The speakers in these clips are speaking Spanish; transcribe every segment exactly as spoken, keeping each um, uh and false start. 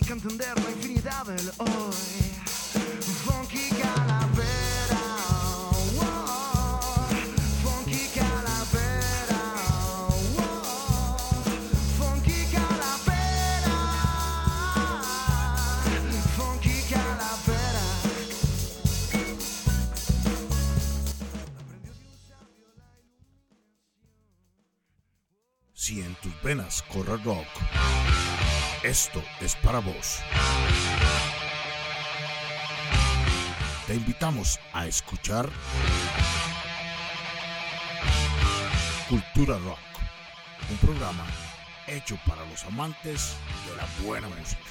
que entender la infinidad del hoy. Funky calavera, wow. Funky calavera, wow. Funky calavera, funky calavera. Si en tus venas corre rock, esto es para vos. Te invitamos a escuchar Cultura Rock, un programa hecho para los amantes de la buena música.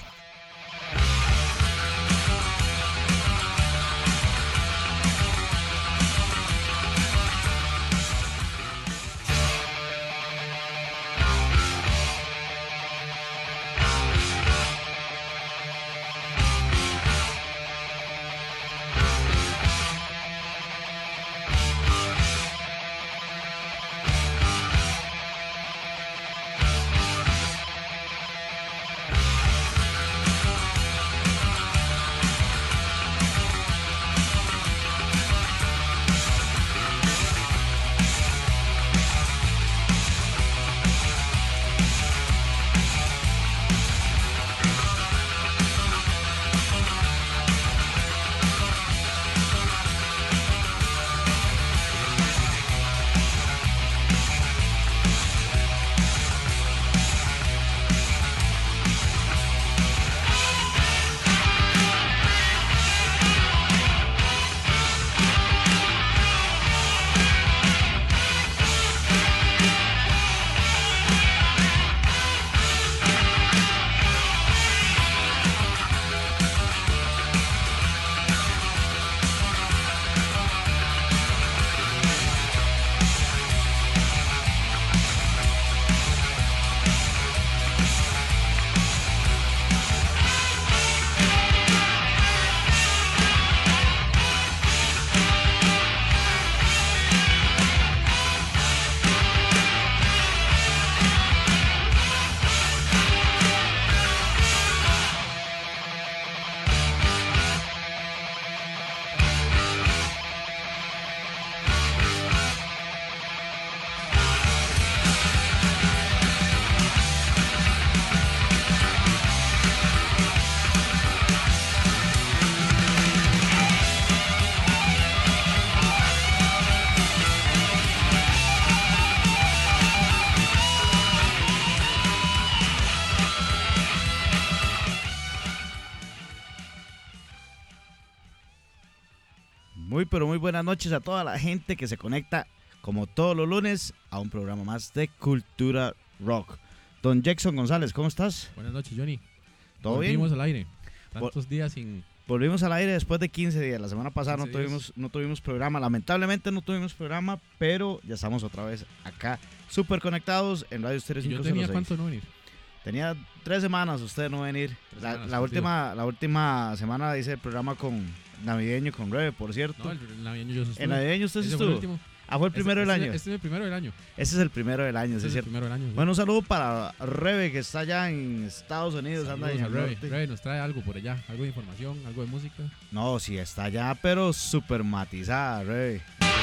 Muy pero muy buenas noches a toda la gente que se conecta como todos los lunes a un programa más de Cultura Rock. Don Jackson González, ¿cómo estás? Buenas noches, Johnny. ¿Todo Volvimos bien? Volvimos al aire. Tantos Vol- días sin... Volvimos al aire después de quince días. La semana pasada no quince días. tuvimos, no tuvimos programa. Lamentablemente no tuvimos programa, pero ya estamos otra vez acá, súper conectados en Radio Estéreo ¿Y yo cinco cero seis. tenía cuánto no venir? Tenía tres semanas usted no venir. Tres La, semanas, la, última, la última semana hice el programa con navideño con Rebe, por cierto. No, el, el navideño yo estuve. ¿En navideño usted sí Ese fue el estuvo? último. Ah, fue el primero Este- del este- año. Este es el primero del año. Ese es el primero del año, sí, Este es es el cierto. primero del año. sí. Bueno, un saludo para Rebe, que está allá en Estados Unidos. anda Saludos en a el Rebe. norte. Rebe nos trae algo por allá. Algo de información, algo de música. No, sí, está allá, pero súper matizada, Rebe.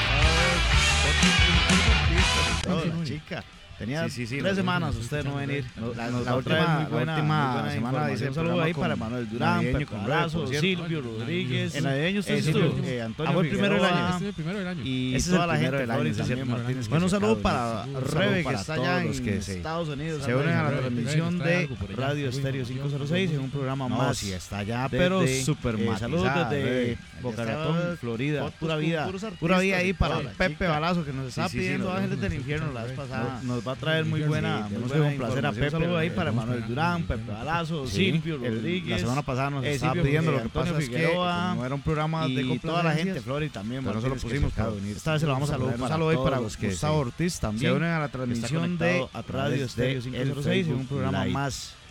Todo, la chica. Tenía Sí, sí, sí, tres lo- semanas lo- usted lo- no venir. lo- La, lo- la lo- última, muy la buena- última muy buena semana dice un información. saludo ahí Programa para con Manuel Durán, navideño Pepe con Rebe, Balazo, por cierto. Silvio No, Rodríguez. navideño. En navideño usted Eh, estuvo. Silvio, Eh, Antonio ah, fue el primero del Figueroa. año. Este es el primero del año. Y Ese es toda el la primero gente del año, Florida ese es el también, primero Martínez. del Bueno, un año. saludo Sí, para sí, sí. Rebe, Saludo que para está todos allá los en que se- Estados Unidos. se anda unen en a la la Rebe, transmisión nos trae de algo por allá, Radio algo de Estéreo información, cinco cero seis en un programa No, más. sí, está allá, pero desde, súper eh, matizada. saludos desde Rebe. Boca Allá Ratón, está Florida. fotos Pura con vida. puros artistas Pura vida ahí y para toda la Pepe chica. Balazo, que nos está Sí, sí, sí, pidiendo nos- Ángeles del nos- Infierno la nos- vez nos- pasada. Nos va a traer muy Sí, buena, sí, muy tenemos buena que complacer a información. Un Pepe, saludo ahí Rebe. para Vamos Manuel para Durán, adelante. Pepe Balazo, Sí, Silvio el- Rodríguez. la semana pasada nos eh, estaba Silvio, pidiendo eh, lo que Antonio pasa es que Figueroa, como no era un programa de y toda la complacencias, gente, Flori también. pero nosotros Martínez, pusimos que cada está- unir. Esta vez se lo vamos a Saludo poner. Un para saludo ahí todos para los que Gustavo se- Ortiz se también. unen a la que está transmisión conectado de a a Radio través Estéreo de cinco el cero seis en un Facebook programa Live. más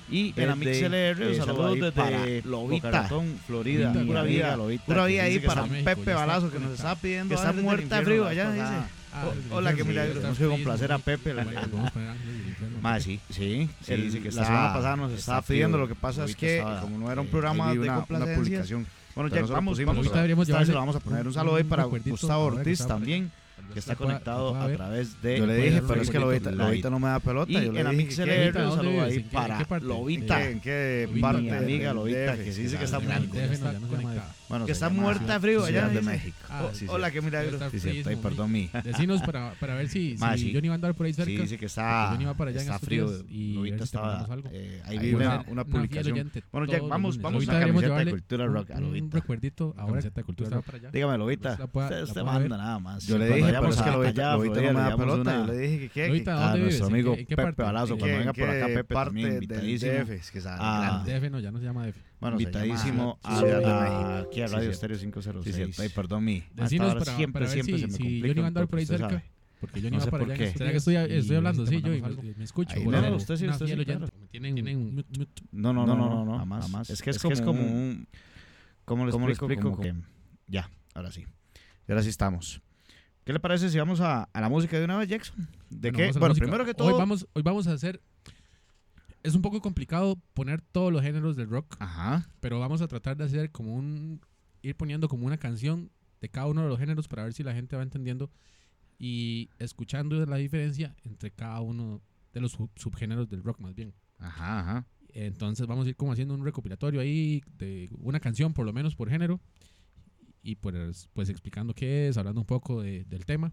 Y en la MixLR, un saludo desde Boca Ratón, Florida. Lobita, Pura Lobita, vida, Lobita, pura que vida ahí dice que para está en México, Pepe ya está Balazo, que nos conectado. está pidiendo. Que está algo desde el muerta de infierno frío la allá, pasada. dice. Ah, Oh, el hola, qué infierno, milagro. está Tenemos que feliz, complacer a ¿no? Pepe. la- Vale, podemos poner Ángeles del Infierno. Ma, sí. Sí, Sí, él dice que la está- semana pasada nos está estaba frío. pidiendo. Lo que pasa es Lobita que, estaba, como no era un eh, programa ahí vi de una, una complacencias, publicación. bueno, Pero Jack, nosotros vamos, pusimos, vamos. Ahorita pero deberíamos Esta vez se llevarle lo vamos a poner. Un un- saludo ahí un para recuerdito, Gustavo ahora que Ortiz está por también, Tal que vez está la pueda- conectado la pueda a ver. través de. Yo le puede dije, dar pero es que recuerdito Lobita, Lobita no me da pelota. Y yo en le la dije que- MixLR, Lobita, un ¿dónde saludo vives? ahí ¿En qué- para en qué parte? Lobita. ¿En qué Lobita, parte? mi del amiga Lobita, D F? que sí dice que está muy muy grande. D F no, está ya no se llama conectada. D F. Bueno, Que se está llama muerta de frío Ciudad allá, de dice. México. Ah, Sí, sí. Hola, qué milagro. Está Sí, sí, fríísimo, perdón, mi. Decinos para, para ver si, Ma, si sí. Johnny va a andar por ahí cerca. Sí, dice que porque está, Johnny va para allá en está estos frío. días y Lobita a ver si estaba, tomamos algo. eh, ahí Ahí vi una- una, una fiel publicación. oyente Bueno, todos Jack, los vamos- lunes. vamos Lobita a deberíamos camiseta de llevarle Cultura un- Rock a un Lobita. recuerdito ahora. Camiseta de Cultura Usted va Rock. para allá. Dígame, Lobita. Usted la pueda- Usted la usted pueda manda ver. nada más. Yo le Cuando dije, pero vayamos es que a- Lobita, allá a Lobita Florida, no me le da damos pelota. una- Yo le dije que Lobita, qué. a ¿dónde vives? nuestro ¿En amigo qué- en qué Pepe parte? Balazo, ¿En cuando qué- venga ¿En por acá, qué Pepe parte también del invitadísimo. D F? Es que está Ah, grande. D F no, ya no se llama D F. Bueno, se Invitadísimo llama a Ciudad de Ciudad de México. México. Aquí a Sí, Radio sí. Estéreo Sí, quinientos cierto. seis. Ay, perdón, mi. Hasta Decinos ahora para, siempre, para ver siempre si, se me si complica Johnny va a un andar poco, por ahí usted cerca. sabe. Porque Johnny No va sé para por allá. qué. en estos días. ¿Será que estoy, estoy Y hablando? les Sí, yo mandamos y- algo. me escucho. Ahí, por no, eso, no, usted sí, una usted sí, fiel claro. oyente. Me tienen, tienen mute, mute. No, no, no, no, no, jamás, jamás. Es que Es es, que es como como un... ¿Cómo le ¿cómo le explico? explico? Como que... Ya, ahora sí. Y ahora sí estamos. ¿Qué le parece si vamos a, a la música de una vez, Jackson? ¿De Bueno, qué? vamos a la Bueno, música. primero que todo... Hoy vamos, hoy vamos a hacer... Es un poco complicado poner todos los géneros del rock, Ajá. pero vamos a tratar de hacer como un... Ir poniendo como una canción de cada uno de los géneros para ver si la gente va entendiendo y escuchando la diferencia entre cada uno de los sub- subgéneros del rock más bien. Ajá, ajá. Entonces vamos a ir como haciendo un recopilatorio ahí de una canción por lo menos por género y pues, pues explicando qué es, hablando un poco de- del tema.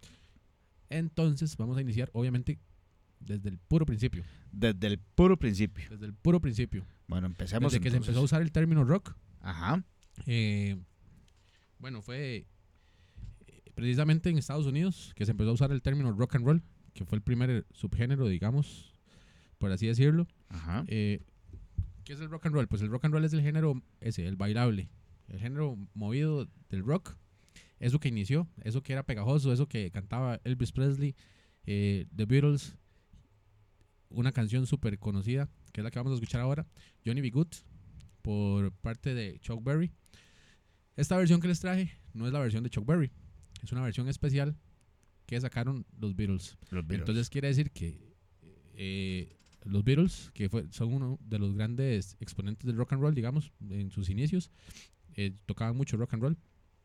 Entonces vamos a iniciar obviamente desde el puro principio, Desde el puro principio. desde el puro principio. Bueno, empecemos Desde que se entonces. empezó a usar el término rock, Ajá. eh, bueno, fue eh, precisamente en Estados Unidos que se empezó a usar el término rock and roll, que fue el primer subgénero, digamos, por así decirlo. Ajá. Eh, ¿Qué es el rock and roll? Pues el rock and roll es el género ese, el bailable, el género movido del rock. Eso que inició, eso que era pegajoso, eso que cantaba Elvis Presley, eh, The Beatles, una canción súper conocida, que es la que vamos a escuchar ahora, Johnny B. Good, por parte de Chuck Berry. Esta versión que les traje no es la versión de Chuck Berry, es una versión especial que sacaron los Beatles. Los Beatles. Entonces quiere decir que eh, los Beatles, que fue, son uno de los grandes exponentes del rock and roll, digamos, en sus inicios, eh, tocaban mucho rock and roll,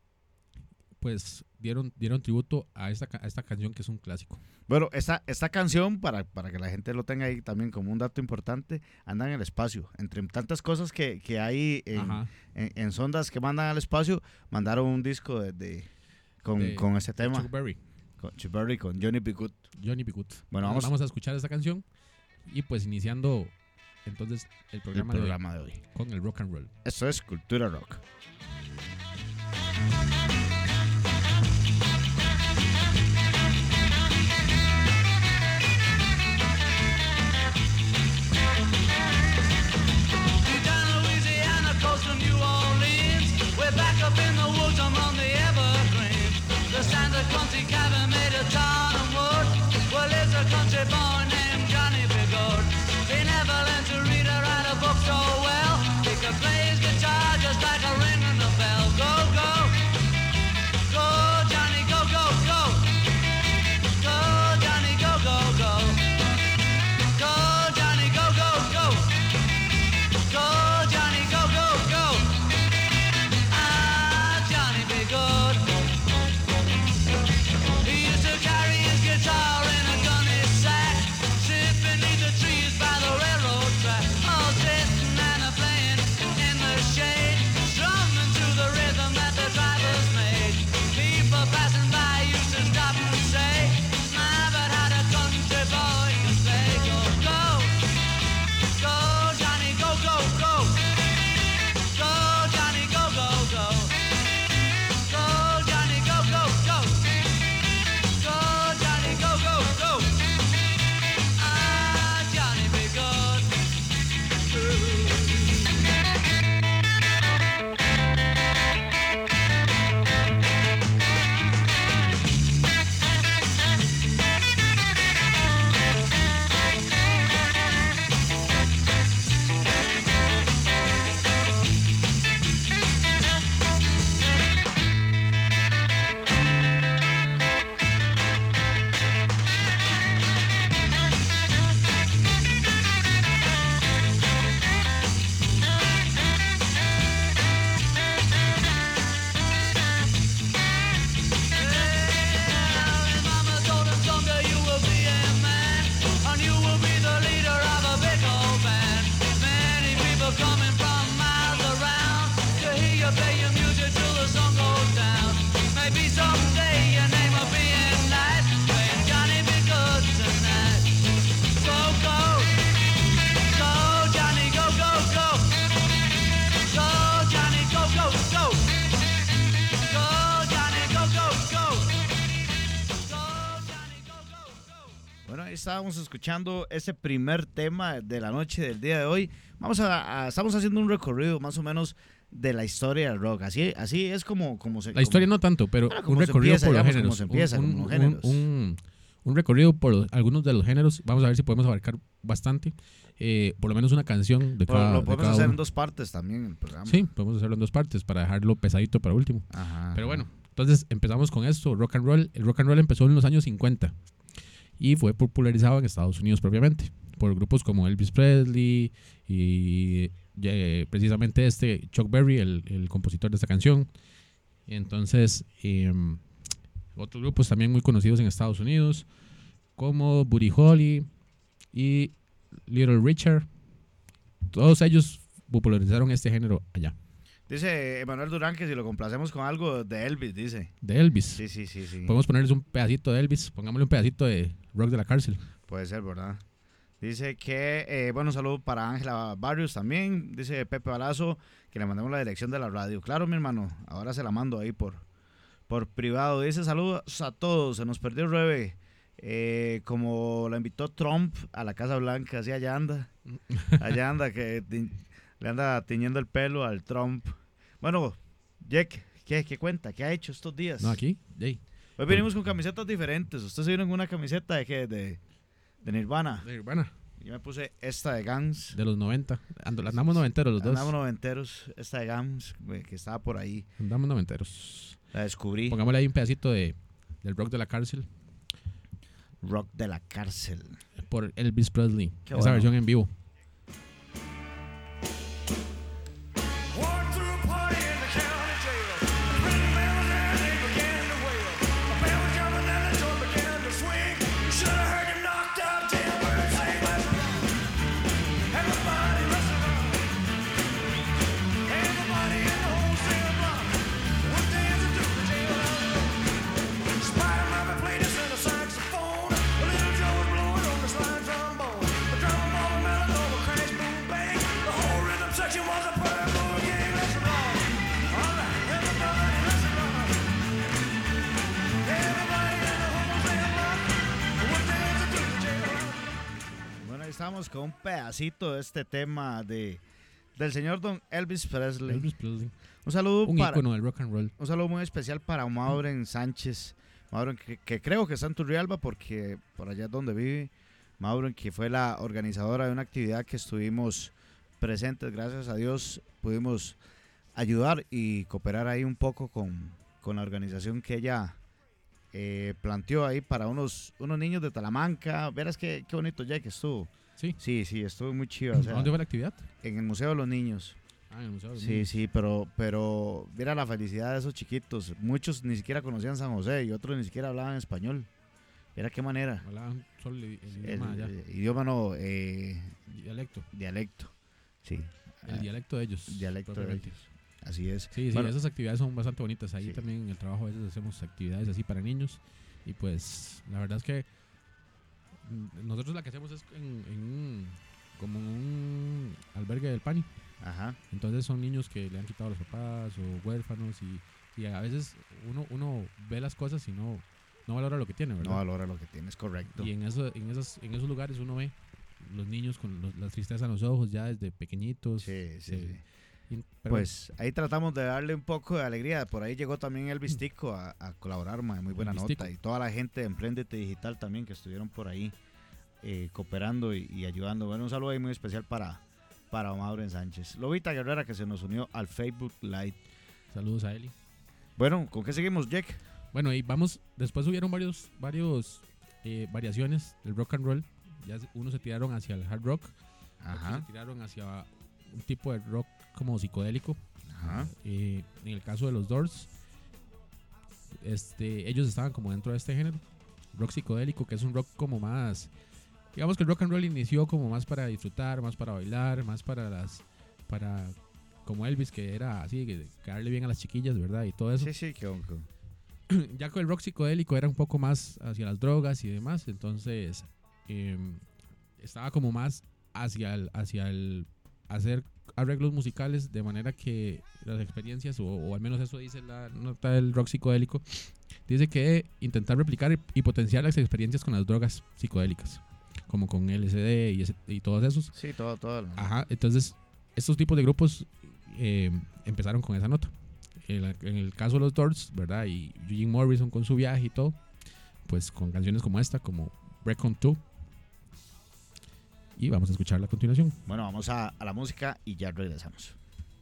pues dieron, dieron tributo a esta, ca- a esta canción que es un clásico. Bueno, esta, esta canción, para, para que la gente lo tenga ahí también como un dato importante, anda en el espacio. Entre tantas cosas que, que hay en, Ajá. en, en sondas que mandan al espacio, mandaron un disco de, de- con, De- con ese tema. Chuck Berry, Con Chuck Berry, con Johnny B. Good. Johnny B. Good. Bueno, Entonces, vamos, vamos a escuchar esta canción y pues iniciando entonces el al programa, de hoy programa de hoy. con el rock and roll. Esto es Cultura Rock. Deep down Louisiana, coast to New Orleans. We're back up in the woods among the evergreens. The Santa Country cabin made of tarn and wood. Well, there's a country boy named Johnny Bigod. He never learned to read or write a book so well. He could play his guitar just like a ring in the bell. Go, go. Go, Johnny, go, go, go. Go, Johnny, go, go, go. Go, Johnny, go, go, go. Go, Johnny, go, go, go. Ah, Johnny be good. Bueno, ahí estábamos escuchando ese primer tema de la noche del día de hoy. Vamos a, a estamos haciendo un recorrido más o menos de la historia del rock. Así, así es como, como se... La historia como, no tanto, pero bueno, un como se recorrido empieza, por los digamos, géneros. como se empieza, un, como los un- géneros. un- un recorrido por los- algunos de los géneros. Vamos a ver si podemos abarcar bastante. Eh, por lo menos una canción de Pero cada, lo de podemos cada hacer uno. en dos partes también el programa. Sí, podemos hacerlo en dos partes para dejarlo pesadito para último. Ajá. Pero bueno, entonces empezamos con esto, rock and roll. El rock and roll empezó en los años cincuenta y fue popularizado en Estados Unidos propiamente por grupos como Elvis Presley y eh, precisamente este Chuck Berry, el, el compositor de esta canción. Entonces, eh, otros grupos también muy conocidos en Estados Unidos como Buddy Holly y Little Richard. Todos ellos popularizaron este género allá. Dice Emanuel Durán que si lo complacemos con algo de Elvis, dice. De Elvis. Sí, sí, sí, sí. Podemos ponerles un pedacito de Elvis. Pongámosle un pedacito de Rock de la Cárcel. Puede ser, ¿verdad? Dice que, eh, bueno, un saludo para Ángela Barrios también. Dice Pepe Balazo que le mandemos la dirección de la radio. Claro, mi hermano, ahora se la mando ahí por, por privado. Dice saludos a todos. Se nos perdió el Rebe. Eh, como la invitó Trump a la Casa Blanca, así allá anda. Allá anda, que ti- le anda tiñendo el pelo al Trump. Bueno, Jack, ¿qué, qué cuenta? ¿Qué ha hecho estos días? No, aquí. Jay. Hoy venimos con camisetas diferentes. Usted se vino en una camiseta de qué? De, de Nirvana. De Urbana. Yo me puse esta de Guns. De los noventa. Ando- andamos noventeros los dos. Andamos noventeros. Esta de Guns, güey, que estaba por ahí. Andamos noventeros. La descubrí. Pongámosle ahí un pedacito de, del Rock de la Cárcel Rock de la Cárcel. por Elvis Presley. Qué Esa bueno. versión en vivo. Walked through a party in the county jail. The prison bell was there and they began to wail. The bell was jumping and the door began to swing. You should have heard him knocked out jailbird say, let's rock. Everybody, let's rock. Everybody in the whole cell block was dancing to the jailhouse. Spider Murphy played us in a saxophone. A little Joe was blowing on the slide trombone. The trombone melody over crash, boom, bang. The whole rhythm section was a purple gang. Let's rock. All right, everybody, let's rock. Everybody in the whole cell block was dancing to the jailhouse. Bueno, ahí estamos con un pedacito de este tema de del señor Don Elvis Presley. Elvis Presley. Un saludo Un para ícono del rock and roll. un saludo muy especial para Mauren Sánchez. Mauren que, que creo que está en Turrialba porque por allá es donde vive. Mauren que fue la organizadora de una actividad que estuvimos presentes, gracias a Dios pudimos ayudar y cooperar ahí un poco con, con la organización que ella eh, planteó ahí para unos, unos niños de Talamanca. Verás qué, qué bonito ya que estuvo. Sí. Sí, sí, estuvo muy chido. O sea, ¿Dónde fue la actividad? en el Museo de los Niños. Ah, en el Museo de los Sí, Niños. sí, pero, pero mira la felicidad de esos chiquitos. Muchos ni siquiera conocían San José y otros ni siquiera hablaban español. Mira qué manera. Hablaban solo el, el El, idioma allá. eh, idioma no, eh, Dialecto. dialecto. Sí, El ah, dialecto de ellos. dialecto de propiamente. ellos. Así es. Sí, sí, Bueno, esas actividades son bastante bonitas. Ahí Sí. también en el trabajo a veces hacemos actividades así para niños. Y pues la verdad es que mm, nosotros la que hacemos es en, en un, como un albergue del Pani. ajá. Entonces son niños que le han quitado a los papás o huérfanos y, y a veces uno, uno ve las cosas y no, no valora lo que tiene, ¿verdad? No valora lo que tienes, correcto. Y en, eso, en, esos, en esos lugares uno ve los niños con los- la tristeza en los ojos ya desde pequeñitos. Sí, sí, se- sí. y- pero Pues ahí tratamos de darle un poco de alegría. Por ahí llegó también Elvis Tico a, a colaborar, ma, muy buena Elvis nota. Tico. Y toda la gente de Emprendete Digital también que estuvieron por ahí eh, cooperando y, y ayudando. Bueno, un saludo ahí muy especial para, para Mauren Sánchez. Lobita Guerrera que se nos unió al Facebook Live. saludos a Eli. Bueno, ¿con qué seguimos, Jack? Bueno, y vamos, después hubieron varios, varios eh, variaciones del rock and roll. Ya se- unos se tiraron hacia el hard rock, otros se tiraron hacia un tipo de rock como psicodélico. Ajá. Eh, en el caso de los Doors, este, ellos estaban como dentro de este género, rock psicodélico, que es un rock como más, digamos que el rock and roll inició como más para disfrutar, más para bailar, más para las, para, como Elvis, que era así, que caerle bien a las chiquillas, ¿verdad? Y todo eso. Sí, sí, que onco. Ya con el rock psicodélico era un poco más hacia las drogas y demás, entonces eh, estaba como más hacia el, hacia el hacer arreglos musicales de manera que las experiencias, o, o al menos eso dice la nota del rock psicodélico, dice que intentar replicar y, y potenciar las experiencias con las drogas psicodélicas, como con L S D y, ese, y todos esos. Sí, todo, todo. Ajá, entonces estos tipos de grupos eh, empezaron con esa nota. En, la, en el caso de los Doors, ¿verdad? Y Eugene Morrison con su viaje y todo, pues con canciones como esta, como Recon dos. Y vamos a escucharla a continuación. Bueno, vamos a, a la música y ya regresamos.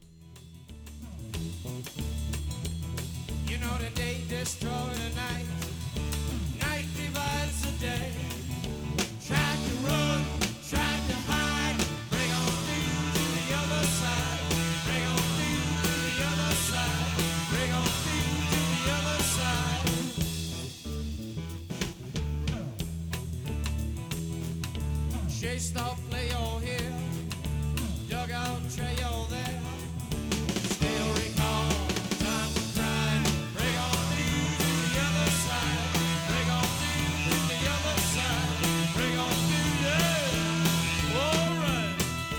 You know the day destroy the night, night divides the day. Try to run, try to hide, bring on through to the other side, bring on through to the other side, bring on through to the other side. Chase stop, play all here, dug out trail there. Still recall time to cry. Bring on through to the other side. Bring on through to the other side. Bring on through, yeah. All right.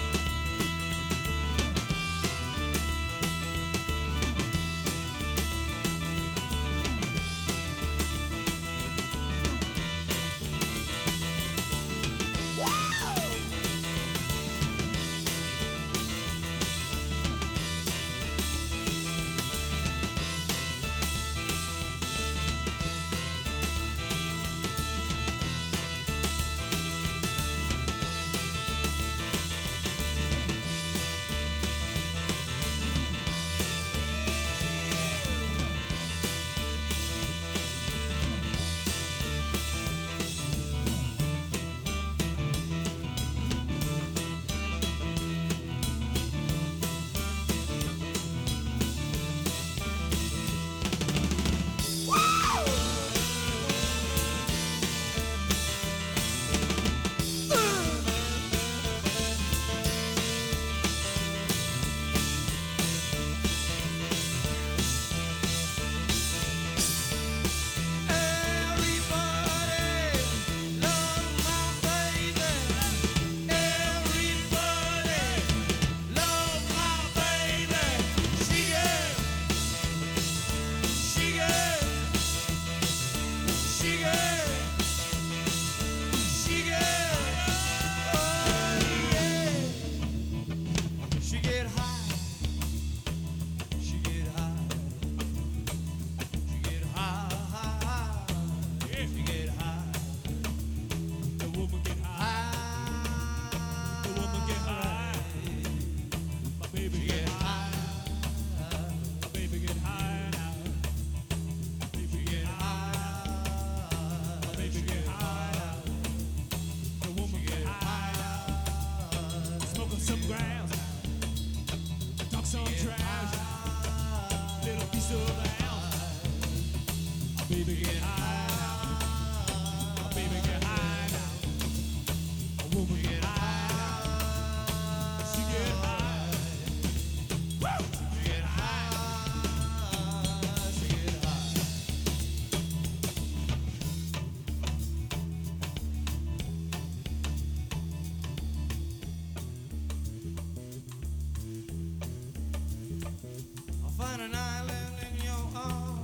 Find an island in your arms,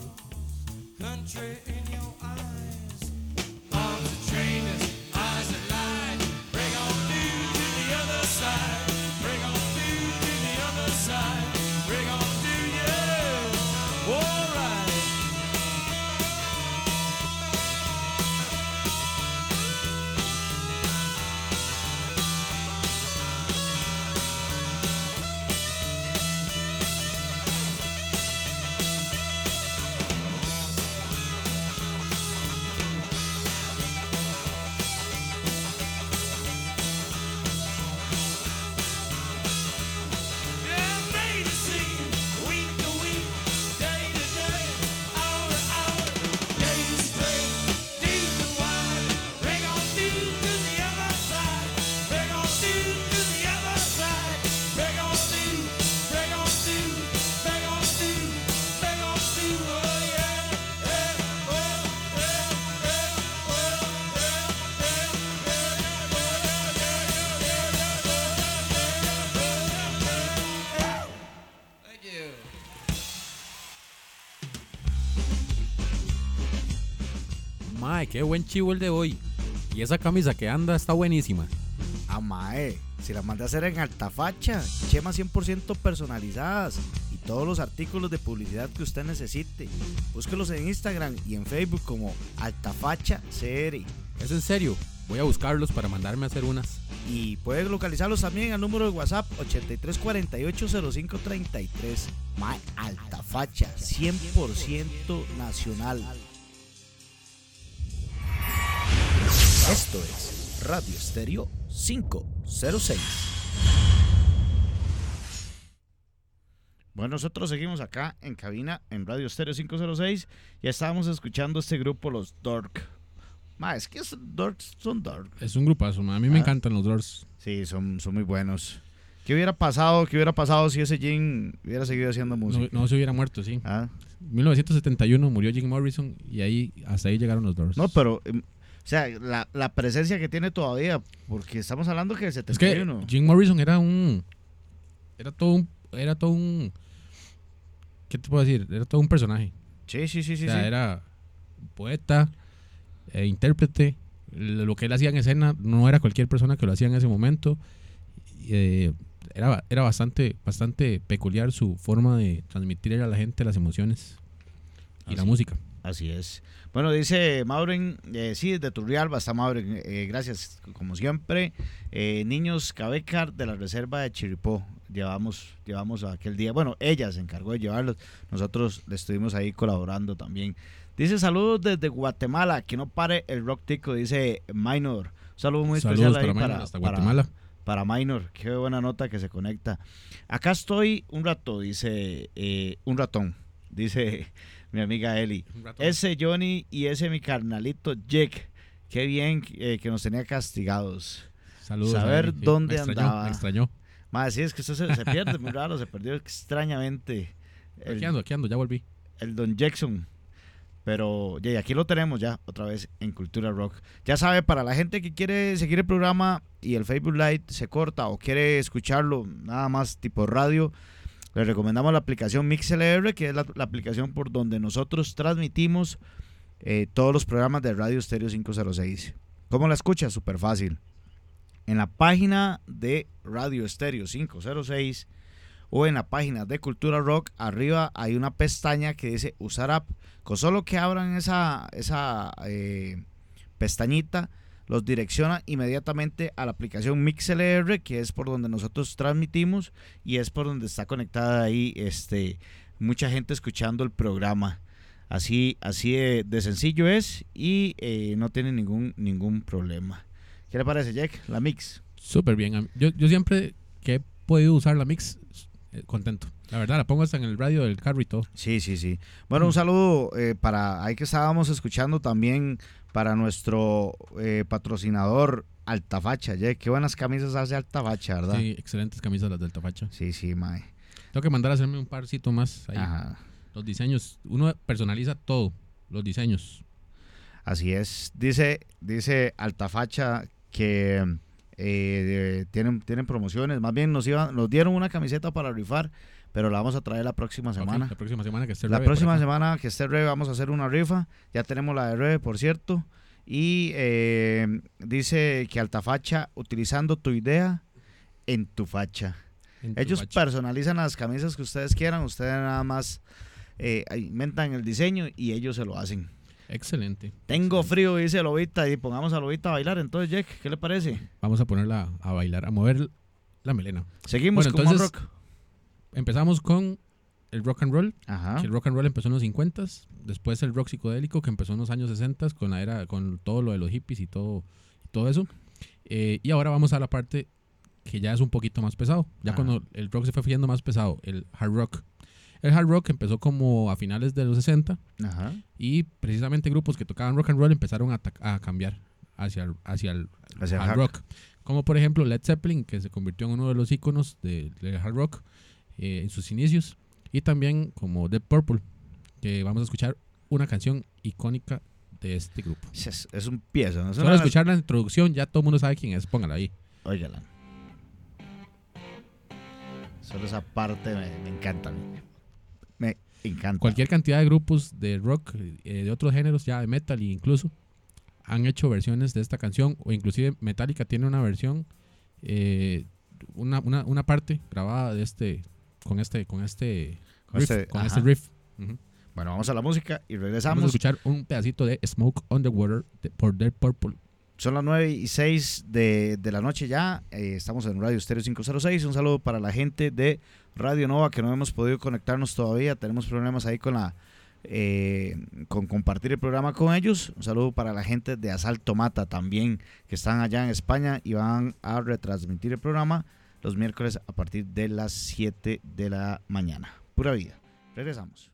country in your eyes. Arms are trainers, eyes are light. Bring on through to the other side. Bring on through to the other side. Bring on through, yeah. All right. Mae, qué buen chivo el de hoy. Y esa camisa que anda está buenísima. Ah, mae, si la mandé a hacer en Altafacha, chemas cien por ciento personalizadas y todos los artículos de publicidad que usted necesite. Búsquelos en Instagram y en Facebook como Altafacha C R. Es en serio, voy a buscarlos para mandarme a hacer unas. Y puede localizarlos también al número de WhatsApp ochenta y tres cuarenta y ocho cero cinco treinta y tres. Mae, Altafacha, cien por ciento nacional. Esto es Radio Estéreo quinientos seis. Bueno, nosotros seguimos acá en cabina en Radio Estéreo quinientos seis. Ya estábamos escuchando este grupo, los Dork. Ma, es que esos Dorks son Dork. Es un grupazo, ma. A mí me Ah. encantan los Doors. Sí, son, son muy buenos. ¿Qué hubiera pasado? ¿Qué hubiera pasado si ese Jim hubiera seguido haciendo No, música? no se hubiera muerto, sí. Ah, mil novecientos setenta y uno murió Jim Morrison y ahí hasta ahí llegaron los Doors. no, pero, em, o sea, la, la presencia que tiene todavía, porque estamos hablando que el es setenta que y uno. Jim Morrison era un era todo un era todo un ¿qué te puedo decir? Era todo un personaje. Sí, sí, sí, sí. o sea, sí. era poeta, eh, intérprete. Lo que él hacía en escena no era cualquier persona que lo hacía en ese momento. Eh, era, era bastante, bastante peculiar su forma de transmitir a la gente las emociones y Así. la música. Así es. Bueno, dice Mauren, eh, sí, desde Turrialba está Mauren, eh, gracias, como siempre. Eh, niños Cabecar de la reserva de Chiripó, llevamos, llevamos aquel día, bueno, ella se encargó de llevarlos, nosotros le estuvimos ahí colaborando también. Dice saludos desde Guatemala, que no pare el rock tico, dice Minor. Un saludo muy Saludos especial ahí para para, Minor, hasta para- Guatemala. para Minor, qué buena nota que se conecta. Acá estoy un rato, dice eh, un ratón, dice mi amiga Eli. Ese Johnny y ese mi carnalito Jake, qué bien eh, que nos tenía castigados. Saludos. saber a él, que dónde me extrañó, andaba. Me extrañó. Más, sí, es que esto se, se pierde muy raro, se perdió extrañamente el, Aquí ando, aquí ando, ya volví. el Don Jackson. Pero ya, y aquí lo tenemos ya otra vez en Cultura Rock. Ya sabe, para la gente que quiere seguir el programa y el Facebook Live se corta o quiere escucharlo nada más tipo radio, le recomendamos la aplicación MixLR, que es la, la aplicación por donde nosotros transmitimos eh, todos los programas de Radio Estéreo quinientos seis. ¿Cómo la escucha? Súper fácil. En la página de Radio Estéreo quinientos seis o en la página de Cultura Rock, arriba hay una pestaña que dice usar app. Con solo que abran esa, esa eh, pestañita, los direcciona inmediatamente a la aplicación MixLR, que es por donde nosotros transmitimos y es por donde está conectada ahí este, mucha gente escuchando el programa. Así, así de, de sencillo es y eh, no tiene ningún, ningún problema. ¿Qué le parece, Jack? La Mix. Súper bien. A- Yo, yo siempre que he podido usar la Mix, eh, contento. La verdad, la pongo hasta en el radio del carro y todo. Sí, sí, sí. Bueno, un saludo eh, para ahí que estábamos escuchando también para nuestro eh, patrocinador Altafacha. Jack, qué buenas camisas hace Altafacha, ¿verdad? Sí, excelentes camisas las del Tafacha. Sí, sí, mae. Tengo que mandar a hacerme un parcito más ahí. Ajá. Los diseños, uno personaliza todo, los diseños. Así es. Dice, dice Altafacha que eh, de- tienen, tienen promociones. Más bien nos iban, nos dieron una camiseta para rifar, pero la vamos a traer la próxima semana. Ok, la próxima semana que esté La Rebe por próxima acá. semana que esté Rebe vamos a hacer una rifa. Ya tenemos la de Rebe, por cierto. Y eh, dice que Altafacha, utilizando tu idea en tu facha. En tu Ellos facha. personalizan las camisas que ustedes quieran. Ustedes nada más eh, inventan el diseño y ellos se lo hacen. Excelente. Tengo excelente. frío, dice Lobita, y pongamos a Lobita a bailar. Entonces, Jack, ¿qué le parece? Vamos a ponerla a bailar, a mover la melena. Seguimos Bueno, con más entonces- rock. Empezamos con el rock and roll. Ajá. Que el rock and roll empezó en los cincuenta, después el rock psicodélico que empezó en los años sesenta con la era, con todo lo de los hippies y todo, y todo eso. Eh, y ahora vamos a la parte que ya es un poquito más pesado. Ya Ajá. cuando el rock se fue yendo más pesado, el hard rock. El hard rock empezó como a finales de los sesenta Ajá. y precisamente grupos que tocaban rock and roll empezaron a, ta- a cambiar hacia el, hacia el Hacia el hard hard. rock. Como por ejemplo Led Zeppelin, que se convirtió en uno de los íconos de- del hard rock eh, en sus inicios. Y también como Deep Purple, que vamos a escuchar una canción icónica de este grupo. Es, es un piezo. ¿no? Es Solo una de las- escuchar la introducción, ya todo el mundo sabe quién es. Póngala ahí. Óigala. Solo esa parte me, me encanta. a mí. Me encanta. Cualquier cantidad de grupos de rock, eh, de otros géneros, ya de metal e incluso, han hecho versiones de esta canción, o inclusive Metallica tiene una versión, eh, una, una, una parte grabada de este, con este, con este Con riff. este- con ajá. este riff. Ujú. Bueno, vamos a la música y Vamos a regresamos. escuchar un pedacito de Smoke on the Water de, por Deep Purple. Son las nueve y seis de, de la noche ya. Eh, estamos en Radio Stereo cinco cero seis. Un saludo para la gente de Radio Nova que no hemos podido conectarnos todavía. Tenemos problemas ahí con la eh, con compartir el programa con ellos. Un saludo para la gente de Asalto Mata también, que están allá en España y van a retransmitir el programa los miércoles a partir de las siete de la mañana. Pura vida. Regresamos.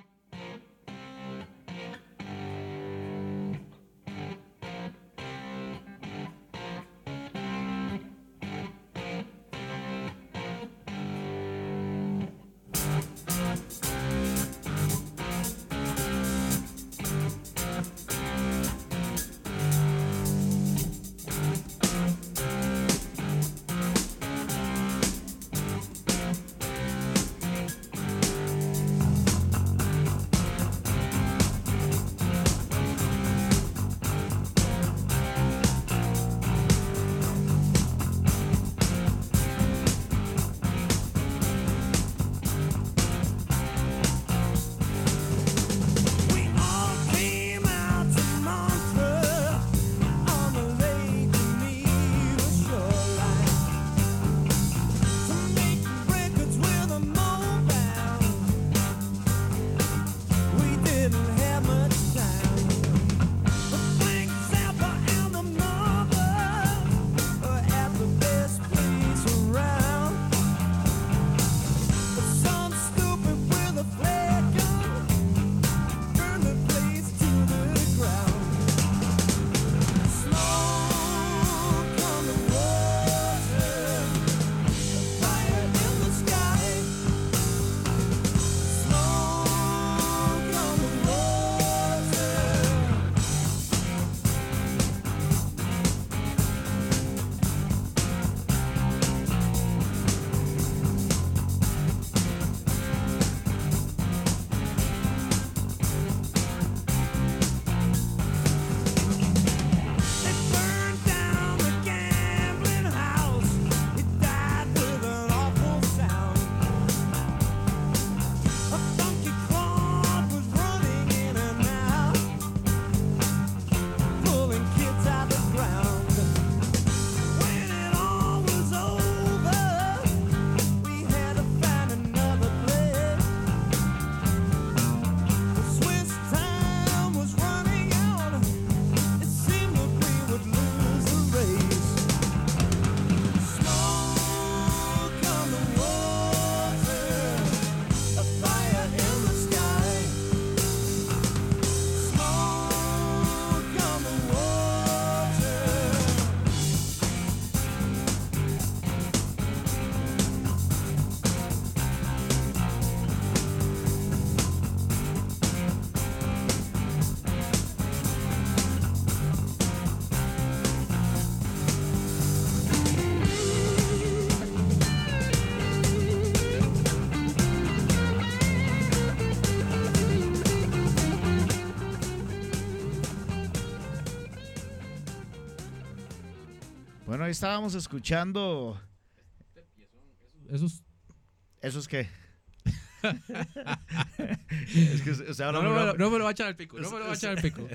Bueno, ahí estábamos escuchando. Eso es... ¿Eso es qué? Es que usted habla No, muy no, me lo- rápido. no me lo va a echar al pico, no me lo va a echar al pico.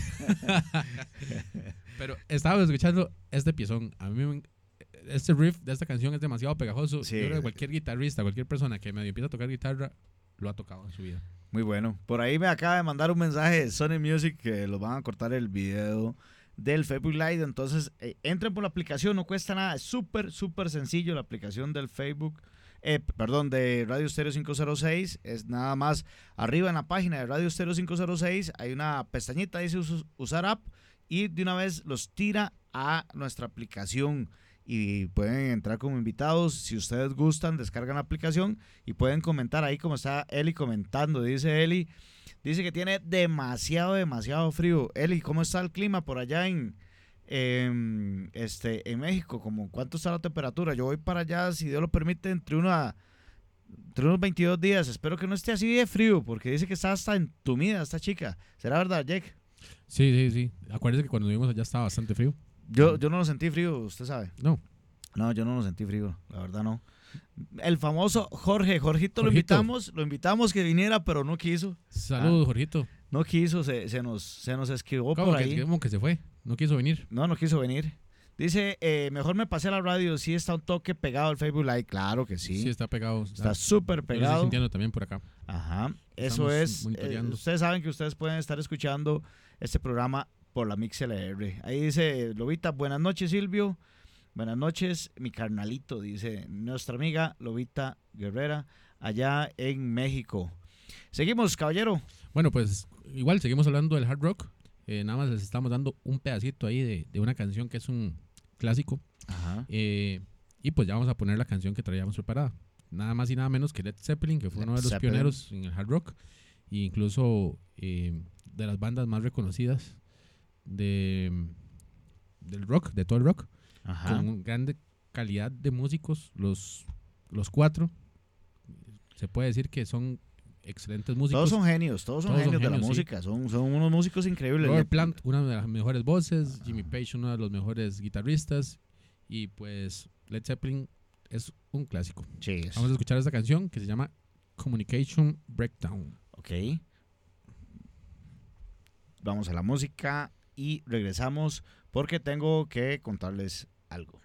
Pero estábamos escuchando este piezón. A mí me- este riff de esta canción es demasiado pegajoso. Sí. Yo creo que cualquier guitarrista, cualquier persona que medio empieza a tocar guitarra, lo ha tocado en su vida. Muy bueno. Por ahí me acaba de mandar un mensaje de Sony Music que los van a cortar el video del Facebook Live. Entonces, eh, entren por la aplicación, no cuesta nada. Es súper, súper sencillo la aplicación del Facebook. Eh, perdón, de Radio Stereo cinco cero seis. Es nada más arriba en la página de Radio Stereo cinco cero seis. Hay una pestañita, dice us- usar app. Y de una vez los tira a nuestra aplicación. Y pueden entrar como invitados. Si ustedes gustan, descargan la aplicación y pueden comentar ahí como está Eli comentando. Dice Eli, dice que tiene demasiado, demasiado frío. Eli, ¿cómo está el clima por allá en, en, este, en México? ¿Cómo, ¿Cuánto está la temperatura? Yo voy para allá, si Dios lo permite, entre, una, entre unos veintidós días. Espero que no esté así de frío, porque dice que está hasta entumida esta chica. ¿Será verdad, Jake? Sí, sí, sí. Acuérdese que cuando vivimos allá estaba bastante frío. Yo, yo no lo sentí frío, usted sabe. No. No, yo no lo sentí frío, la verdad no. El famoso Jorge, Jorgito, lo Jorgito. invitamos, lo invitamos que viniera, pero no quiso. Saludos, Ah. Jorgito. No quiso, se, se nos, se nos esquivó ¿Cómo por que, ahí. como que se fue? No quiso venir. No, no quiso venir. Dice, eh, mejor me pasé a la radio, sí está un toque pegado al Facebook Live. Claro que sí. Sí, está pegado. Está súper Yo lo estoy pegado. sintiendo también por acá. Ajá. Eso Estamos es. eh, monitoreando. ustedes saben que ustedes pueden estar escuchando este programa por la MixLR. Ahí dice Lobita, buenas noches, Silvio. Buenas noches, mi carnalito, dice nuestra amiga Lobita Guerrera, allá en México. Seguimos, caballero. Bueno, pues igual seguimos hablando del hard rock. Eh, nada más les estamos dando un pedacito ahí de, de una canción que es un clásico. Ajá. Eh, y pues ya vamos a poner la canción que traíamos preparada. Nada más y nada menos que Led Zeppelin, que fue Led uno de los Zeppelin. pioneros en el hard rock. E incluso eh, de las bandas más reconocidas de, del rock, de todo el rock. Ajá. Con grande calidad de músicos, los, los cuatro. Se puede decir que son excelentes músicos. Todos son genios, todos son Todos son genios de la genios, sí. música, son, son unos músicos increíbles. Robert Le- Plant, una de las mejores voces, Jimmy Page, uno de los mejores guitarristas, y pues Led Zeppelin es un clásico. Sí, es- Vamos a escuchar esta canción que se llama Communication Breakdown. ok. Vamos a la música y regresamos porque tengo que contarles algo.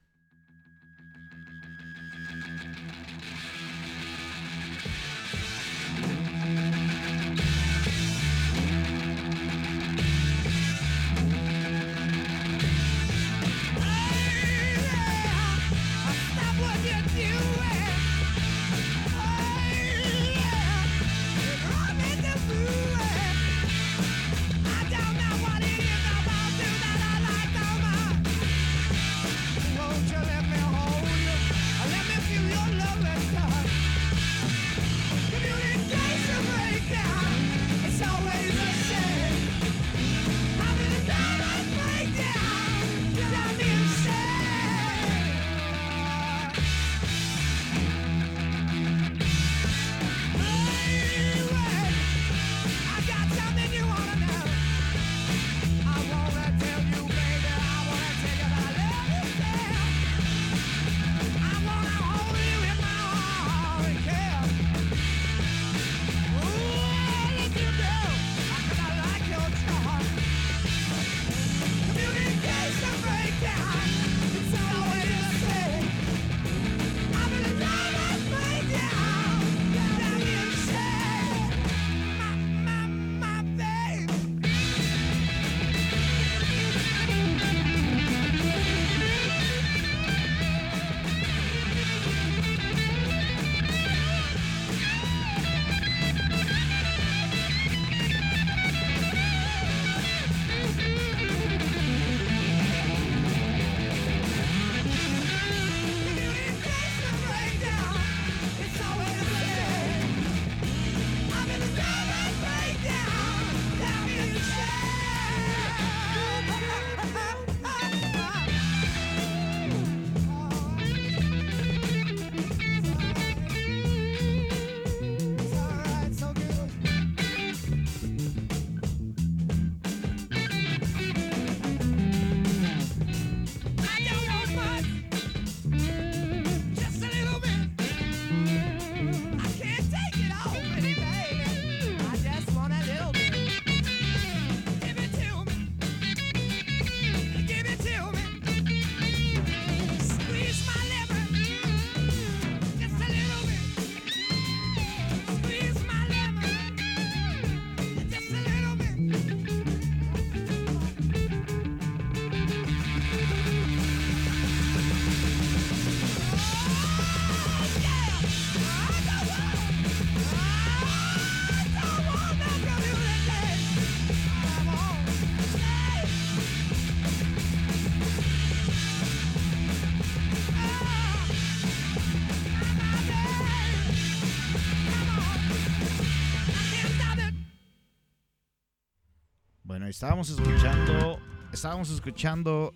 Bueno, estábamos escuchando, estábamos escuchando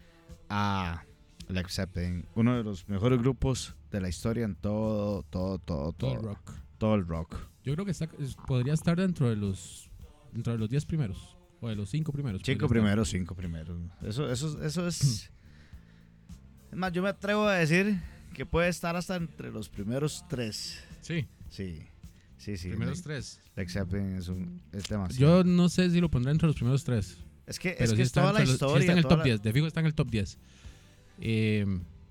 a Led Zeppelin, uno de los mejores grupos de la historia en todo, todo, todo, todo, Todo el rock. todo el rock. Yo creo que está, es- podría estar dentro de los dentro de los diez primeros. O de los cinco primeros. Cinco podría primeros, cinco primeros. Eso, eso, eso es... Es más, yo me atrevo a decir que puede estar hasta entre los primeros tres. estar. Sí, Sí, sí, sí. primeros Led- tres. Led Zeppelin es, un, es demasiado. Yo no sé si lo pondré entre los primeros tres. es que, Pero es, sí que es está toda entre la los- sí historia. está en el toda top la- diez. De fijo está en el top diez. Eh,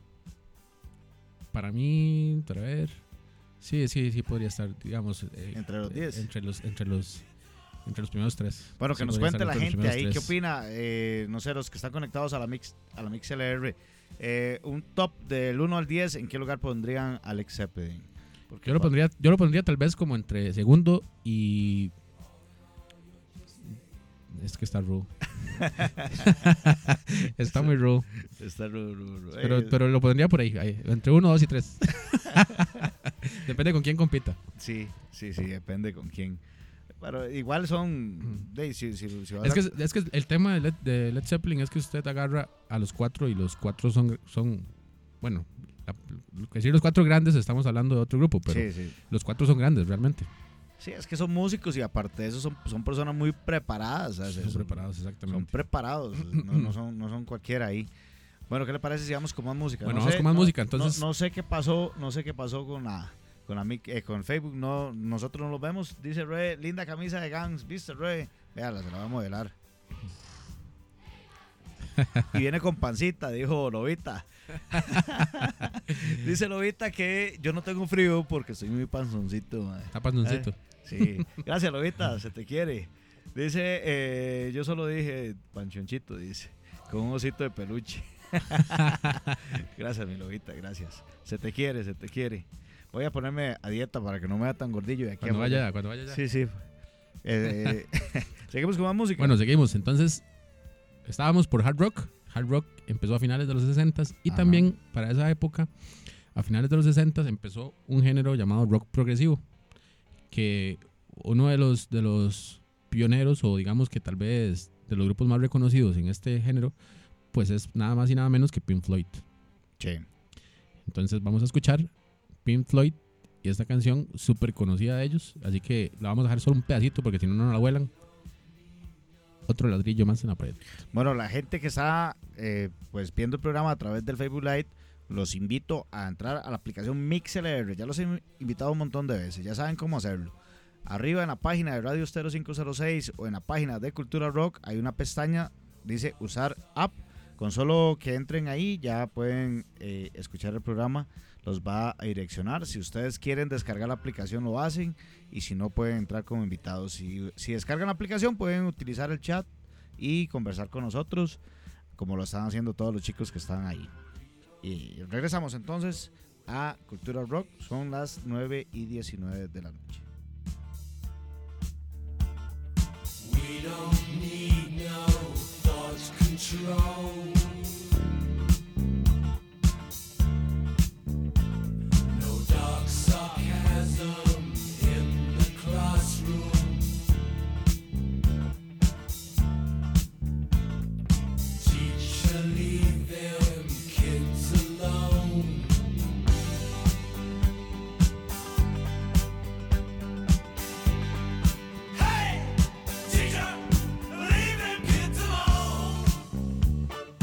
para mí, para ver. Sí, sí, sí podría estar, digamos. eh, Entre los eh, diez. Entre los, entre los, entre los primeros tres. Bueno, que Sí nos podría cuente estar la entre los gente ahí primeros qué tres. opina. Eh, no sé, los que están conectados a la Mix a la MixLR. Eh, un top del uno al diez, ¿en qué lugar pondrían a Led Zeppelin? Porque Yo lo pa- pondría, yo lo pondría tal vez como entre segundo y. Es que está Ru. Está muy Ru. Está ru- ru- ru- Pero, eh, pero lo pondría por ahí, ahí, entre uno, dos y tres. Depende con quién compita. Sí, sí, sí, depende con quién. Pero igual son... de, si, si, si vas Es a- que, es que el tema de Led, de Led Zeppelin es que usted agarra a los cuatro y los cuatro son, son bueno, la- decir los cuatro grandes estamos hablando de otro grupo, pero sí, sí. los cuatro son grandes realmente. Sí, es que son músicos y aparte de eso son, son personas muy preparadas. ¿sabes? Son Son- preparados, Son exactamente. preparados, no, no son, no son cualquiera ahí. Bueno, ¿qué le parece si vamos con más música? Bueno, No vamos sé, con más no- música, no- entonces- No, sé qué pasó, no sé qué pasó con la con la mic- eh, con Facebook, no, nosotros no los vemos. Dice Re, linda camisa de Guns, ¿viste Re? Véala, se la va a modelar. Y viene con pancita, dijo Lobita. Dice Lobita que yo no tengo frío porque estoy muy panzoncito, madre. Está panzoncito. Sí, gracias Lobita, se te quiere. Dice, eh, yo solo dije panchonchito, dice, con un osito de peluche. Gracias mi Lobita, gracias. Se te quiere, se te quiere. Voy a ponerme a dieta para que no me vea tan gordillo de aquí Cuando a vaya, afuera. cuando vaya ya. Sí, sí. Eh, seguimos con más música. Bueno, seguimos. Entonces, estábamos por hard rock. Hard rock empezó a finales de los sesenta y Ajá. también para esa época, a finales de los sesenta, empezó un género llamado rock progresivo, que uno de los, de los pioneros, o digamos que tal vez de los grupos más reconocidos en este género, pues es nada más y nada menos que Pink Floyd. Sí. Entonces vamos a escuchar Pink Floyd y esta canción súper conocida de ellos, así que la vamos a dejar solo un pedacito porque si no, no la vuelan. Otro ladrillo más en la pared. Bueno, la gente que está eh, pues viendo el programa a través del Facebook Live, los invito a entrar a la aplicación MixLR. Ya los he invitado un montón de veces, ya saben cómo hacerlo. Arriba en la página de Radio Estéreo cinco cero seis o en la página de Cultura Rock hay una pestaña, dice usar app. Con solo que entren ahí ya pueden eh, escuchar el programa, los va a direccionar. Si ustedes quieren descargar la aplicación lo hacen y si no pueden entrar como invitados. Si, si descargan la aplicación pueden utilizar el chat y conversar con nosotros como lo están haciendo todos los chicos que están ahí. Y regresamos entonces a Cultura Rock, son las nueve y diecinueve de la noche. We don't need no thought control. No dark sarcasm in the classroom. Teacher, leave them kids alone. Hey! Teacher, leave them kids alone.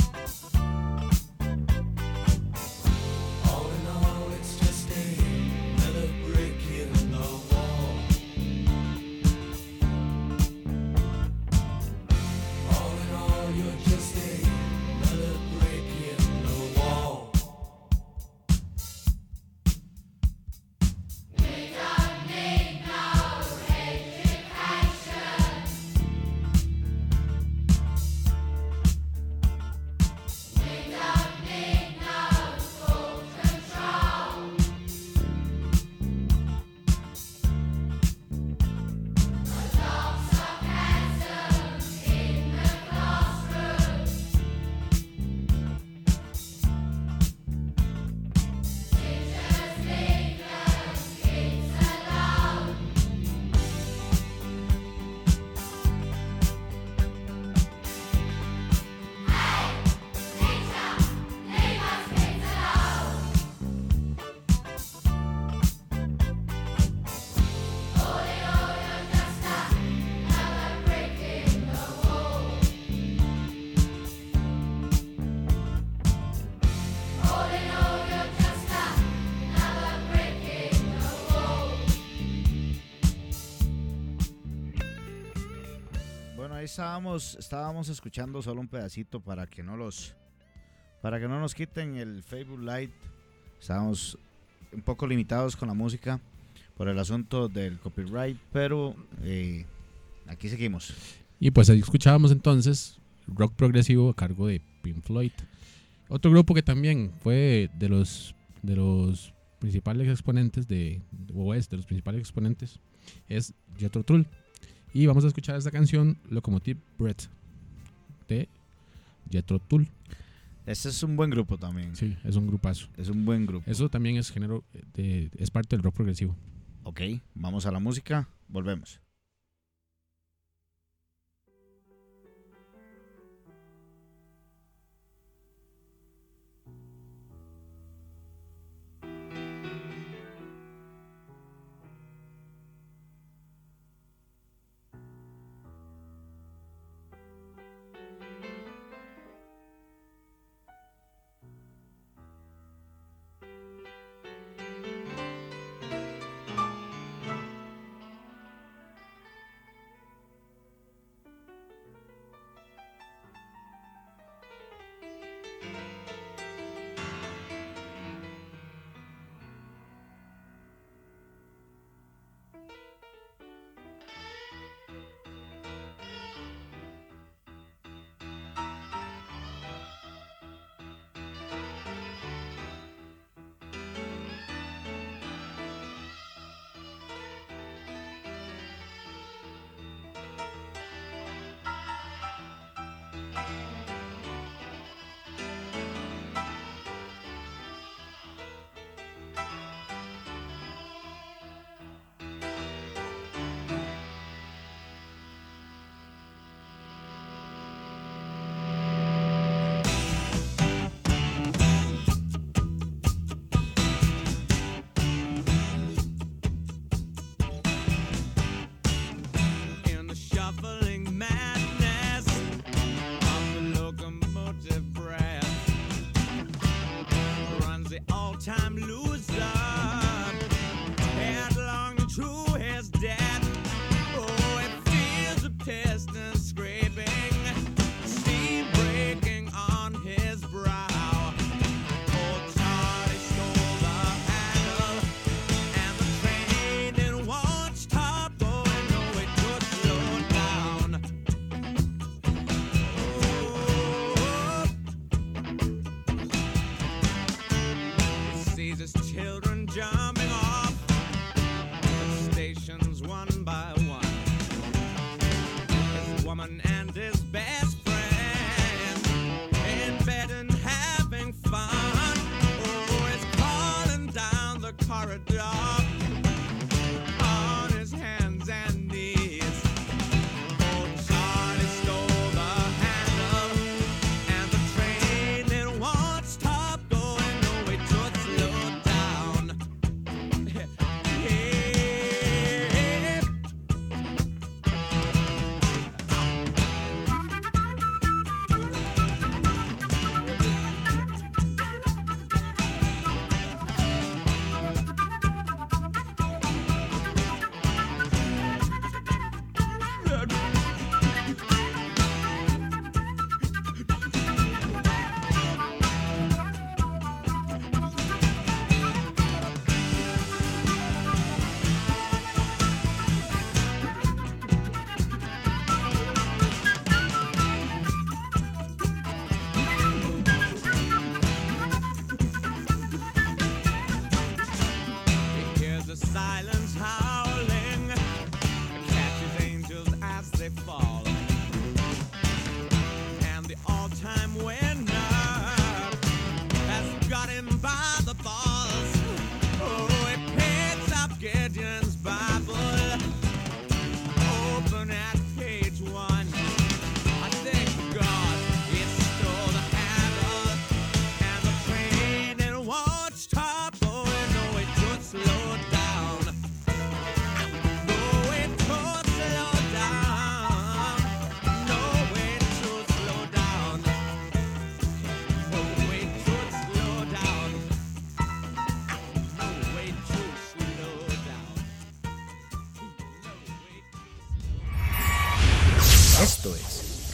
estábamos, estábamos escuchando solo un pedacito para que no los, para que no nos quiten el Facebook Live. Estábamos un poco limitados con la música por el asunto del copyright, pero eh, aquí seguimos. Y pues ahí escuchábamos entonces rock progresivo a cargo de Pink Floyd. Otro grupo que también fue de los de los principales exponentes de o es de los principales exponentes es Jethro Tull. Y vamos a escuchar esta canción Locomotive Breath de Jethro Tull. Este es un buen grupo también. Sí, es un grupazo. Es un buen grupo. Eso también es género de, es parte del rock progresivo. Ok, vamos a la música, volvemos. In the shuffling madness of the locomotive breath runs the all-time loser headlong to his death. Oh, it feels the piston scraping, steam breaking on his brow. Old Charlie stole the handle, and the train it won't stop going. No, it could slow down. Oh, he sees his children jumping off the stations one by one. His woman and his best friend in bed and having fun. Oh, he's calling down the corridor on his hands and knees. Old Charlie stole the handle, and the train it won't stop going. No, it could slow down. Yeah.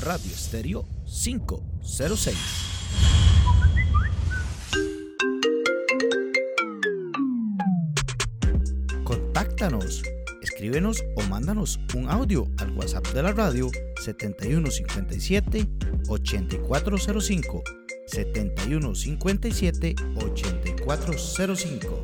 Radio Estéreo quinientos seis. Contáctanos, escríbenos o mándanos un audio al WhatsApp de la radio setenta y uno cincuenta y siete, ochenta y cuatro cero cinco, setenta y uno cincuenta y siete, ochenta y cuatro cero cinco.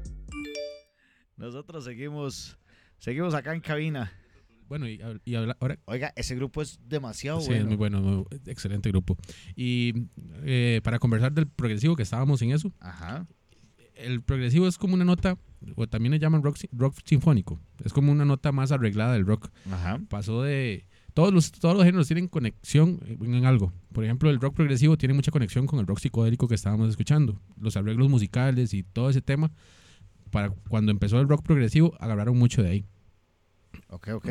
Nosotros seguimos, seguimos acá en cabina. Bueno, y, y habla- ahora Oiga, ese grupo es demasiado sí, bueno. es muy bueno, muy- excelente grupo. Y eh, para conversar del progresivo, que estábamos en eso, Ajá. el progresivo es como una nota, o también le llaman rock, si- rock sinfónico, es como una nota más arreglada del rock. Ajá. Pasó de... Todos los, todos los géneros tienen conexión en algo. Por ejemplo, el rock progresivo tiene mucha conexión con el rock psicodélico que estábamos escuchando. Los arreglos musicales y todo ese tema, para cuando empezó el rock progresivo, agarraron mucho de ahí. Ok, ok.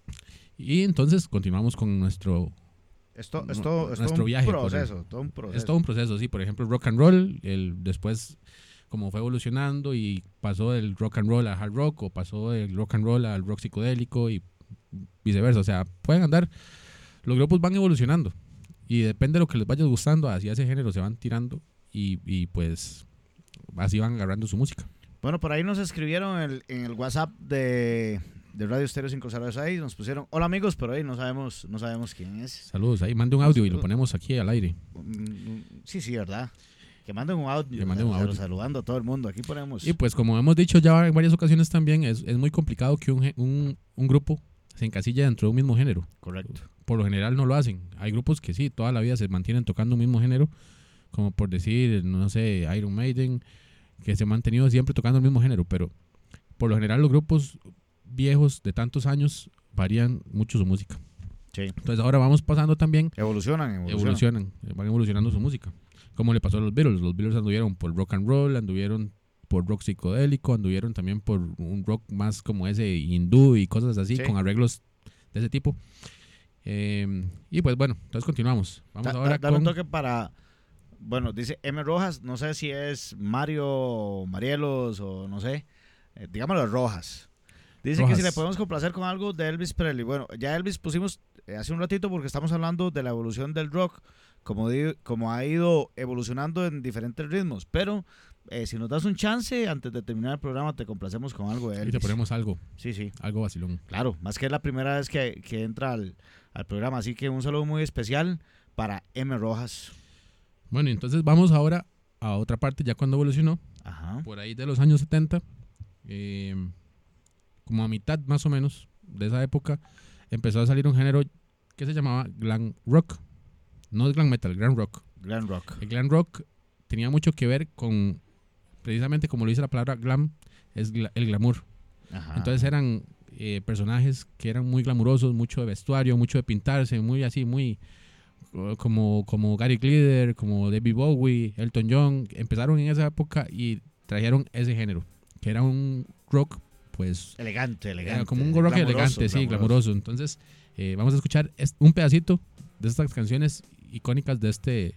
Y entonces continuamos con nuestro... Esto, No, esto, es nuestro todo un viaje por el- proceso, todo un proceso. Es todo un proceso, sí. Por ejemplo, el rock and roll, el, después como fue evolucionando y pasó del rock and roll al hard rock, o pasó del rock and roll al rock psicodélico y viceversa. O sea, pueden andar, los grupos van evolucionando y depende de lo que les vaya gustando, hacia ese género se van tirando y, y pues así van agarrando su música. Bueno, por ahí nos escribieron en el, en el WhatsApp de, de Radio Estéreo quinientos seis, nos pusieron, hola amigos, pero ahí no sabemos, no sabemos quién es. Saludos, ahí mande un audio y lo ponemos aquí al aire. Mm, Sí, sí, ¿verdad? Que manden un audio. Que manden un sal- audio. Saludando a todo el mundo. Aquí ponemos. Y pues como hemos dicho ya en varias ocasiones también, es, es muy complicado que un, gé- un, un grupo se encasille dentro de un mismo género. Correcto. Por lo general no lo hacen. Hay grupos que sí, toda la vida se mantienen tocando un mismo género, como por decir, no sé, Iron Maiden, que se han mantenido siempre tocando el mismo género, pero por lo general los grupos viejos de tantos años varían mucho su música. Sí. Entonces ahora vamos pasando también, Evolucionan, evolucionan. evolucionan, van evolucionando su música. Como le pasó a los Beatles, los Beatles anduvieron por rock and roll, anduvieron por rock psicodélico, anduvieron también por un rock más como ese hindú y cosas así, Sí. con arreglos de ese tipo. Eh, y pues bueno, entonces continuamos. Vamos Da- ahora da- dale con... un toque para. Bueno, dice M. Rojas, no sé si es Mario Marielos o no sé. Eh, digámoslo Rojas. Dice Rojas. que si le podemos complacer con algo de Elvis Presley. Bueno, ya Elvis pusimos eh, hace un ratito porque estamos hablando de la evolución del rock, como, di- como ha ido evolucionando en diferentes ritmos. Pero eh, si nos das un chance, antes de terminar el programa, te complacemos con algo de Y Elvis. te ponemos algo, Sí, sí. algo vacilón. Claro, más que es la primera vez que, que entra al, al programa, así que un saludo muy especial para M. Rojas. Bueno, entonces vamos ahora a otra parte, ya cuando evolucionó, Ajá. por ahí de los años setenta, eh, como a mitad más o menos de esa época, empezó a salir un género que se llamaba glam rock. No es glam metal, glam rock. Glam rock. El glam rock tenía mucho que ver con, precisamente como lo dice la palabra glam, es gla- el glamour. Ajá. Entonces eran eh, personajes que eran muy glamurosos, mucho de vestuario, mucho de pintarse, muy así, muy uh, como, como Gary Glitter, como David Bowie, Elton John. Empezaron en esa época y trajeron ese género, que era un rock, pues, Elegante, elegante. era como un rock glamuroso, elegante, sí, glamuroso. glamuroso. Entonces, eh, vamos a escuchar es- un pedacito de estas canciones icónicas de este,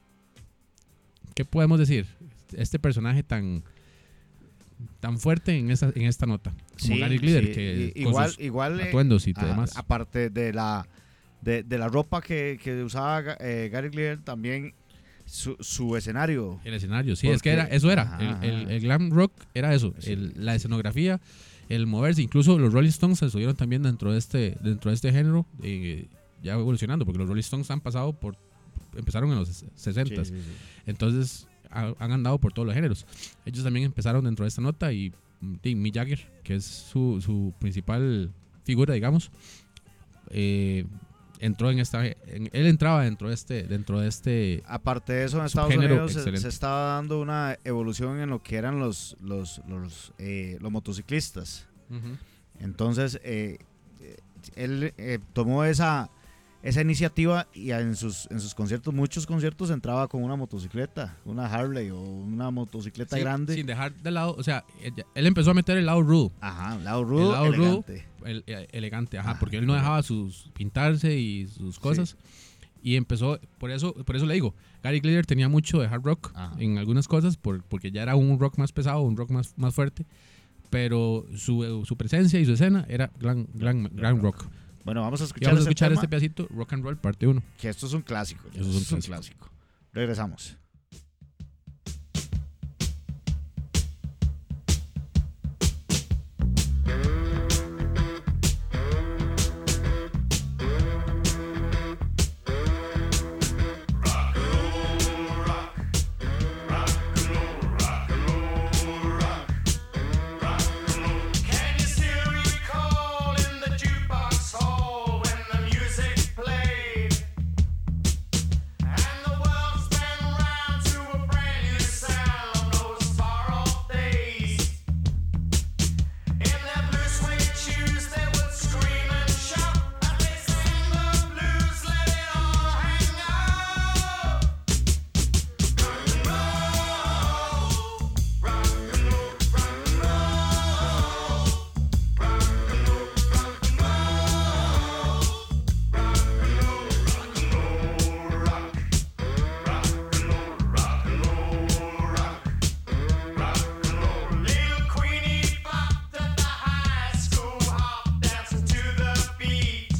¿qué podemos decir? Este personaje tan tan fuerte en esta, en esta nota, como Sí, Gary Glitter, sí, que i- con igual, sus igual eh, atuendos y ajá, demás. aparte de la de, de la ropa que, que usaba eh, Gary Glitter, también su, su escenario. El escenario, sí, Porque- es que era, eso era. ajá, el, el- ajá. el glam rock era eso, Sí. el- la escenografía, el moverse. Incluso los Rolling Stones se subieron también dentro de este, dentro de este género, eh, ya evolucionando, porque los Rolling Stones han pasado por, empezaron en los sesenta. Sí, sí, sí. Entonces ha- han andado por todos los géneros. Ellos también empezaron dentro de esta nota y, y Mick Jagger, que es su, su principal figura, digamos, eh, entró en esta, en- él entraba dentro de este, dentro de este, Aparte de eso, en Estados Subgénero Unidos se, excelente. se estaba dando una evolución en lo que eran los los los, eh, los motociclistas. Entonces, eh, eh, él eh, tomó esa esa iniciativa y en sus en sus conciertos, muchos conciertos, entraba con una motocicleta, una Harley o una motocicleta Sí, grande. sin dejar de lado, o sea, él, él empezó a meter el lado rudo, Ajá, lado rudo, lado rudo, elegante. el, el- elegante, ajá, Ah, porque él no dejaba sus pintarse y sus cosas. Y empezó, por eso, por eso le digo, Gary Glitter tenía mucho de hard rock Ajá. en algunas cosas, por, porque ya era un rock más pesado, un rock más, más fuerte, pero su, su presencia y su escena era glam, glam, glam rock. Bueno, vamos a Y escuchar, vamos a ese escuchar tema, este pedacito, Rock and Roll, parte uno. que esto es un clásico. Eso es un clásico. clásico. Regresamos. Can you still recall in the jukebox hall when the music played and the world spun round to a brand new sound? Those far off days, in their blue suede shoes, they would scream and shout as they sang the blues, let it all hang out. Rock and roll, rock and roll, rock and roll. Little Queenie popped at the high school hop, dancing to the beat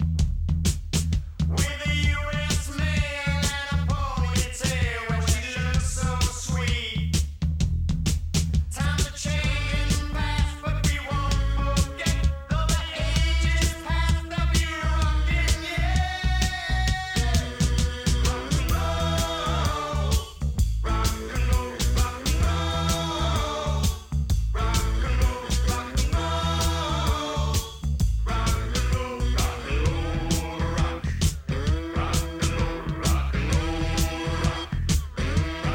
with a U S mail and a ponytail where she looked so sweet. Time to change and pass, but we won't forget. Though the ages pass, they'll be rocking, yeah. Rock and roll, rock and roll, rock and roll, rock and roll, rock and roll, rock and roll, rock and roll, rock, rock and roll, rock and roll, rock.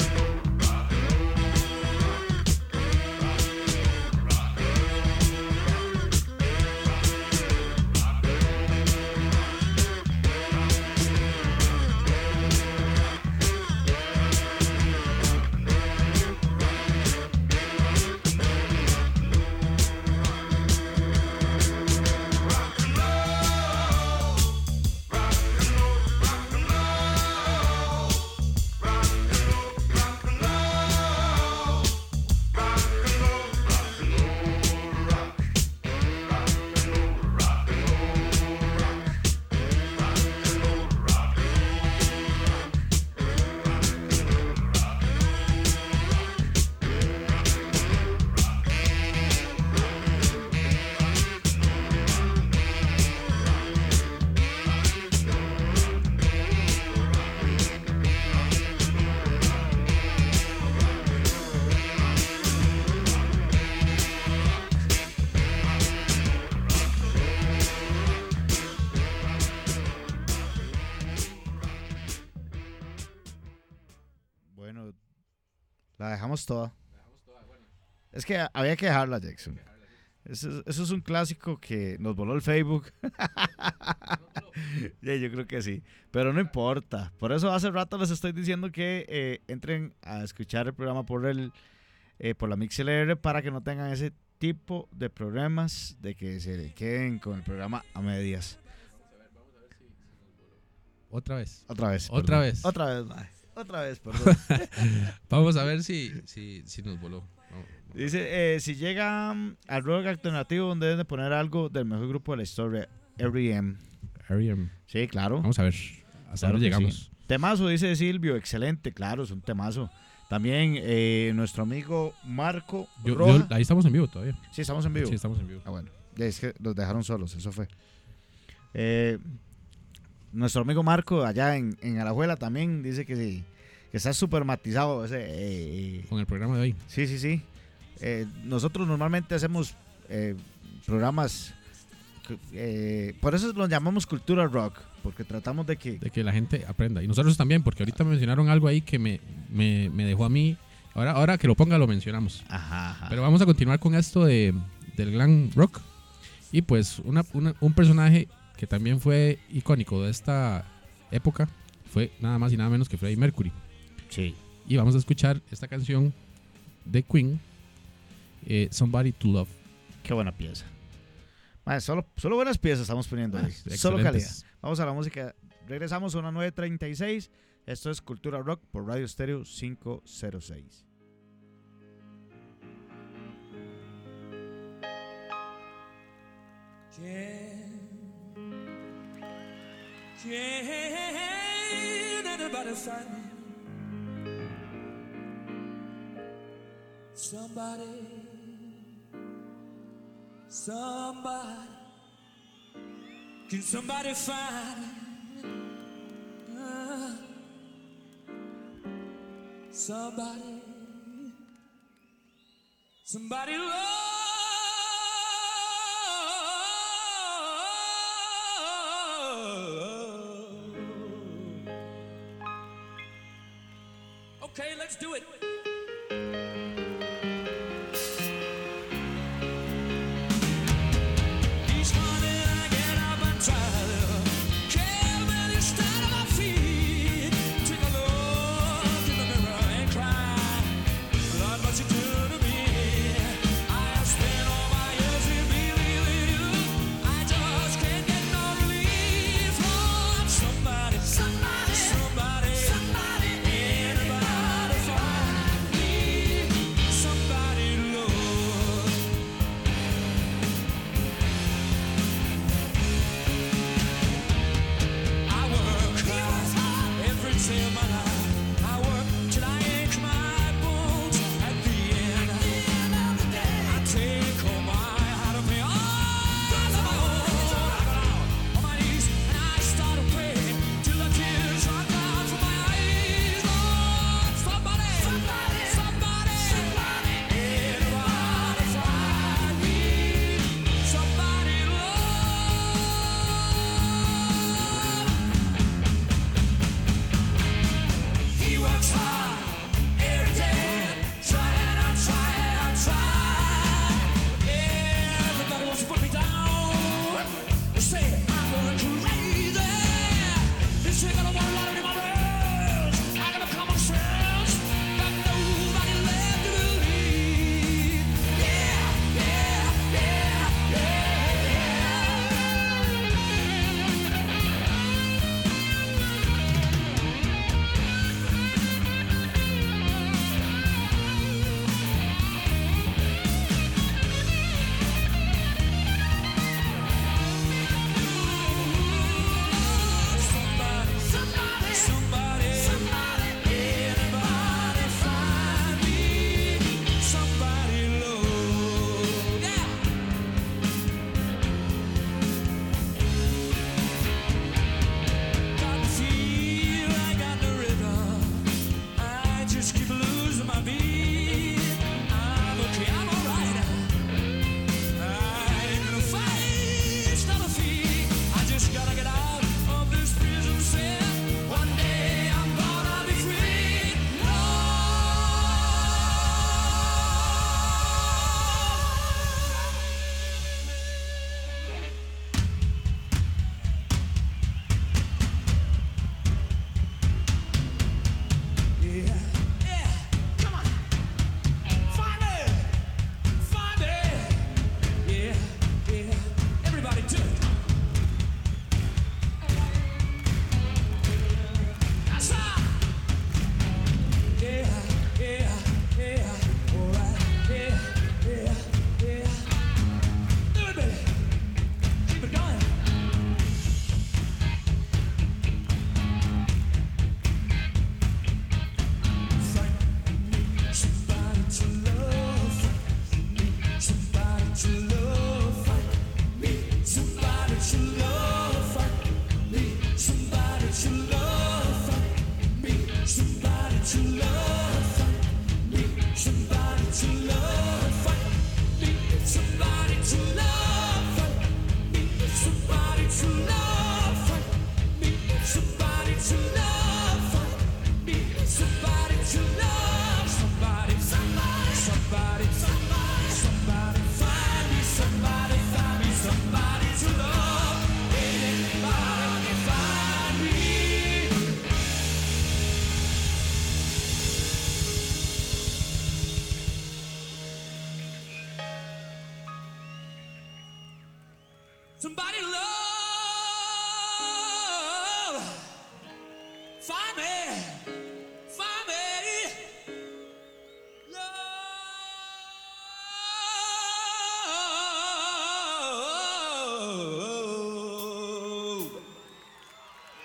Bueno, la dejamos toda. Es que había que dejarla, Jackson. Eso, eso es un clásico que nos voló el Facebook. Ya, yo creo que sí. Pero no importa. Por eso hace rato les estoy diciendo que eh, entren a escuchar el programa por el eh, por la MixLR para que no tengan ese tipo de problemas de que se queden con el programa a medias. Otra vez. Otra vez. Otra perdón. vez. Otra vez, mae. Otra vez, perdón. Vamos a ver si, si, si nos voló. Vamos. Dice, eh, si llegan al rock alternativo, donde deben de poner algo del mejor grupo de la historia, R E M. R E M. Sí, claro. Vamos a ver. Hasta Claro dónde que llegamos. sí. Temazo, dice Silvio, excelente, claro, es un temazo. También eh, nuestro amigo Marco Yo- Roja. yo- ahí estamos en vivo todavía. Sí, estamos en vivo. Sí, estamos en vivo. Ah, bueno, ya es que los dejaron solos, eso fue. Eh, nuestro amigo Marco, allá en, en Alajuela, también dice que sí, que está súper matizado ese... eh, Con el programa de hoy. Sí, sí, sí. Eh, nosotros normalmente hacemos eh, programas, eh, por eso los llamamos Cultura Rock, porque tratamos de que... De que la gente aprenda. Y nosotros también, porque ahorita mencionaron algo ahí que me, me, me dejó a mí. Ahora, ahora que lo ponga lo mencionamos. Ajá, ajá. Pero vamos a continuar con esto de, del glam rock. Y pues una, una- un personaje que también fue icónico de esta época fue nada más y nada menos que Freddie Mercury. Sí. Y vamos a escuchar esta canción de Queen, eh, Somebody to Love. Qué buena pieza. Madre, solo, solo buenas piezas estamos poniendo ahí. Ah, Solo calidad. excelentes. Vamos a la música. Regresamos a una nueve treinta y seis. Esto es Cultura Rock por Radio Stereo quinientos seis. Jen Can anybody find me? Somebody, somebody, can somebody find me? Uh, somebody, somebody love. Okay, let's do it. Each morning I get up and try to care when it's down on my feet. Take a look in the mirror and cry. Lord, what you do to me? I have spent all my years in being with you. I just can't get no relief from somebody, somebody, somebody, somebody, anybody find me, somebody, Lord. I work hard every day of my life. I work till I ache my bones. At the end, I take all my heart of me all on my own. I got out on my knees and I start to pray till the tears run down from my eyes. Lord, somebody, somebody, somebody, somebody, anybody find me, somebody, Lord. He works hard every day, trying and trying and trying. Everybody wants to put me down. They say I'm going crazy. This ain't gonna work out in my words. I got a common sense, got nobody left to believe. Yeah, yeah, yeah, somebody, somebody, somebody, somebody, anybody find me, somebody, Lord. Yeah. Got the feel, I got the rhythm. I just keep losing my beat. I'm okay, I'm alright. I ain't gonna fight, stop a feet. I just gotta get out of this prison cell. One day I'm gonna be free. Yeah, yeah, come on, find me, find me. Yeah, yeah, everybody do it. That's right. Yeah, yeah, yeah, alright. Yeah, yeah, yeah. Do it, baby. Keep it going. Find me somebody to love. Somebody to love. Find me somebody to love. Find me somebody to love. Find me somebody to love. Find me somebody to love. Find me somebody to love. Find me somebody to love. Find me somebody to love. Find me somebody to love. Somebody, somebody, somebody, somebody, somebody find me, somebody find me, somebody to love. Anybody find me. Somebody love, find me, find me, love.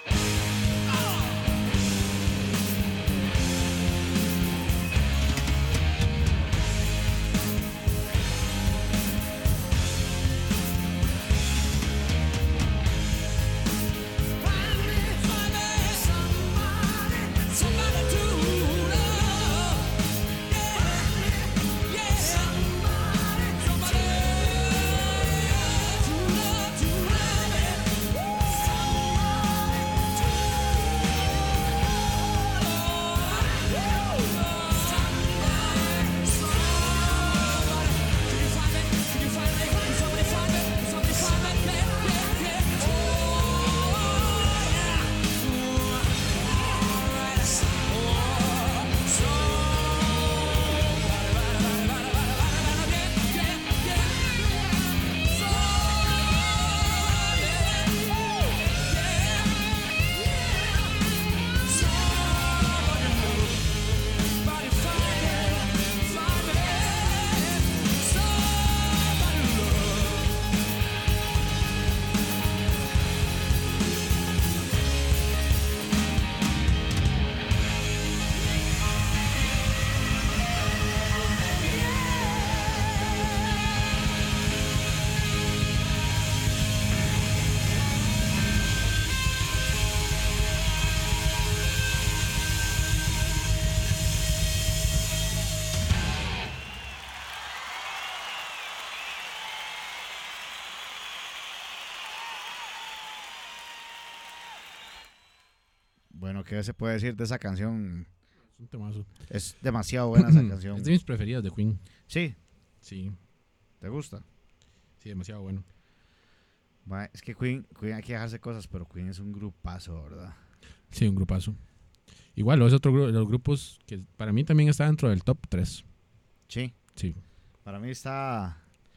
Bueno, ¿qué se puede decir de esa canción? Es un temazo. Es demasiado buena esa canción. Es de mis preferidas de Queen. Sí, Sí, ¿te gusta? sí, demasiado bueno. Ma, es que Queen, Queen hay que dejarse cosas, pero Queen es un grupazo, ¿verdad? Sí, un grupazo. Igual, es otro de los grupos que para mí también está dentro del top tres. Sí. Sí. Para mí está...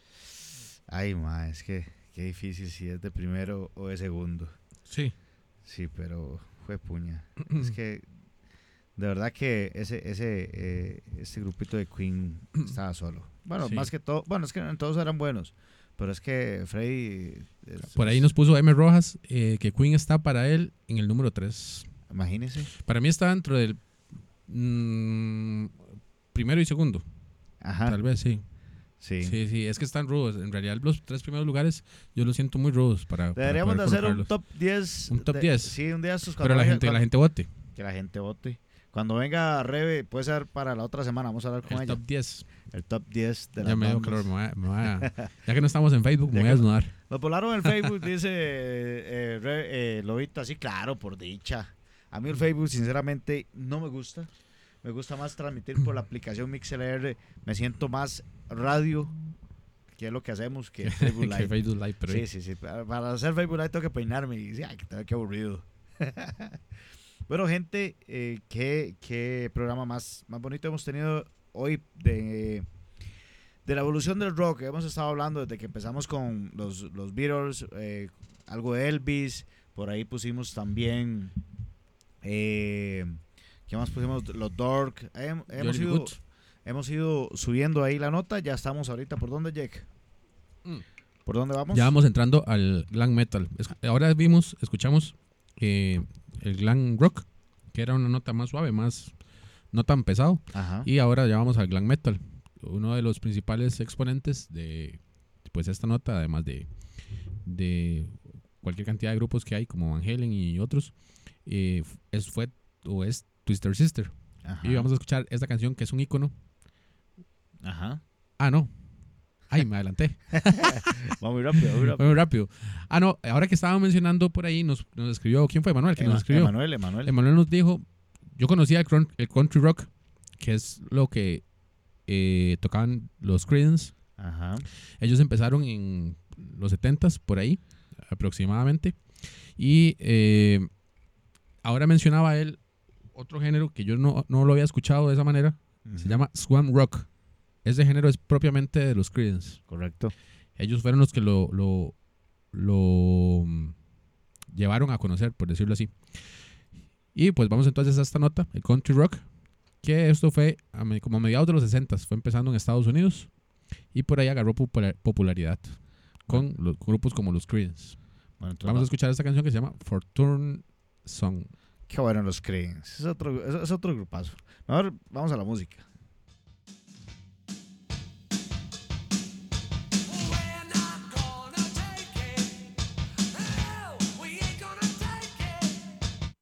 Ay, ma, es que qué difícil si es de primero o de segundo. Sí. Sí, pero fue puña. Es que de verdad que ese ese eh, este grupito de Queen estaba solo. Bueno, Sí. más que todo, bueno, es que todos eran buenos, pero es que Freddy... es- Por ahí nos puso M. Rojas eh, que Queen está para él en el número tres. Imagínese. Para mí está dentro del mm, primero y segundo. Ajá. Tal vez, sí. Sí. Sí, sí, es que están rudos. En realidad, los tres primeros lugares yo los siento muy rudos para. para Deberíamos de poder hacer un colocarlos. top diez. Un top de- diez. Sí, un día estos Pero cuando la venga- gente, la cuando- gente vote. que la gente vote. Cuando venga Rebe, puede ser para la otra semana, vamos a hablar con El ella. top diez. El top diez de Ya las me dio bandas. calor. Me voy a- me voy a- ya que no estamos en Facebook, me Ya voy a que- desnudar. Nos volaron el Facebook, dice eh, Re- eh, Lobito, así claro, por dicha. A mí el Facebook, sinceramente, no me gusta. Me gusta más transmitir por la aplicación MixLR. Me siento más radio, que es lo que hacemos, que Facebook Que Live. Facebook Live, pero Sí, sí, sí. Para, para hacer Facebook Live tengo que peinarme y decir, ay, qué, qué aburrido. Bueno, gente, eh, ¿qué, qué programa más, más bonito hemos tenido hoy de, de la evolución del rock. Hemos estado hablando desde que empezamos con los, los Beatles, eh, algo de Elvis, por ahí pusimos también, eh, ¿qué más pusimos? Los Dork. Hem- hemos, Jolly ido, Good. hemos ido subiendo ahí la nota, ya estamos ahorita, ¿por dónde, Jack? Mm. ¿Por dónde vamos? Ya vamos entrando al glam metal. Es- ahora vimos, escuchamos eh, el glam rock, que era una nota más suave, más no tan pesado. Ajá. Y ahora ya vamos al glam metal, uno de los principales exponentes de pues esta nota, además de, de cualquier cantidad de grupos que hay, como Van Halen y otros, eh, es, fue o es Twisted Sister. Ajá. Y vamos a escuchar esta canción que es un ícono. Ajá. Ah, no. Ay, me adelanté. Vamos muy rápido, muy Fue rápido. muy rápido. Ah, no, ahora que estaba mencionando por ahí, nos, nos escribió, ¿quién fue? Manuel, que nos Ema- escribió. Emanuel, Emanuel. Emanuel nos dijo, yo conocía el, cron- el country rock, que es lo que eh, tocaban los Creedence. Ajá. Ellos empezaron en los setentas, por ahí, aproximadamente. Y eh, ahora mencionaba él otro género que yo no, no lo había escuchado de esa manera. Se llama Swam Rock. Ese género es propiamente de los Creedence. Correcto. Ellos fueron los que lo, lo, lo mm, llevaron a conocer, por decirlo así. Y pues vamos entonces a esta nota, el country rock, que esto fue a me- como a mediados de los sesentas, fue empezando en Estados Unidos y por ahí agarró popula- popularidad con los grupos como los Creedence. Bueno, entonces Vamos a va- escuchar esta canción que se llama Fortune Song. Qué bueno los Creedence. Es otro, es, es otro grupazo. Mejor vamos a la música. We're not gonna take it. Hell, we ain't gonna take it.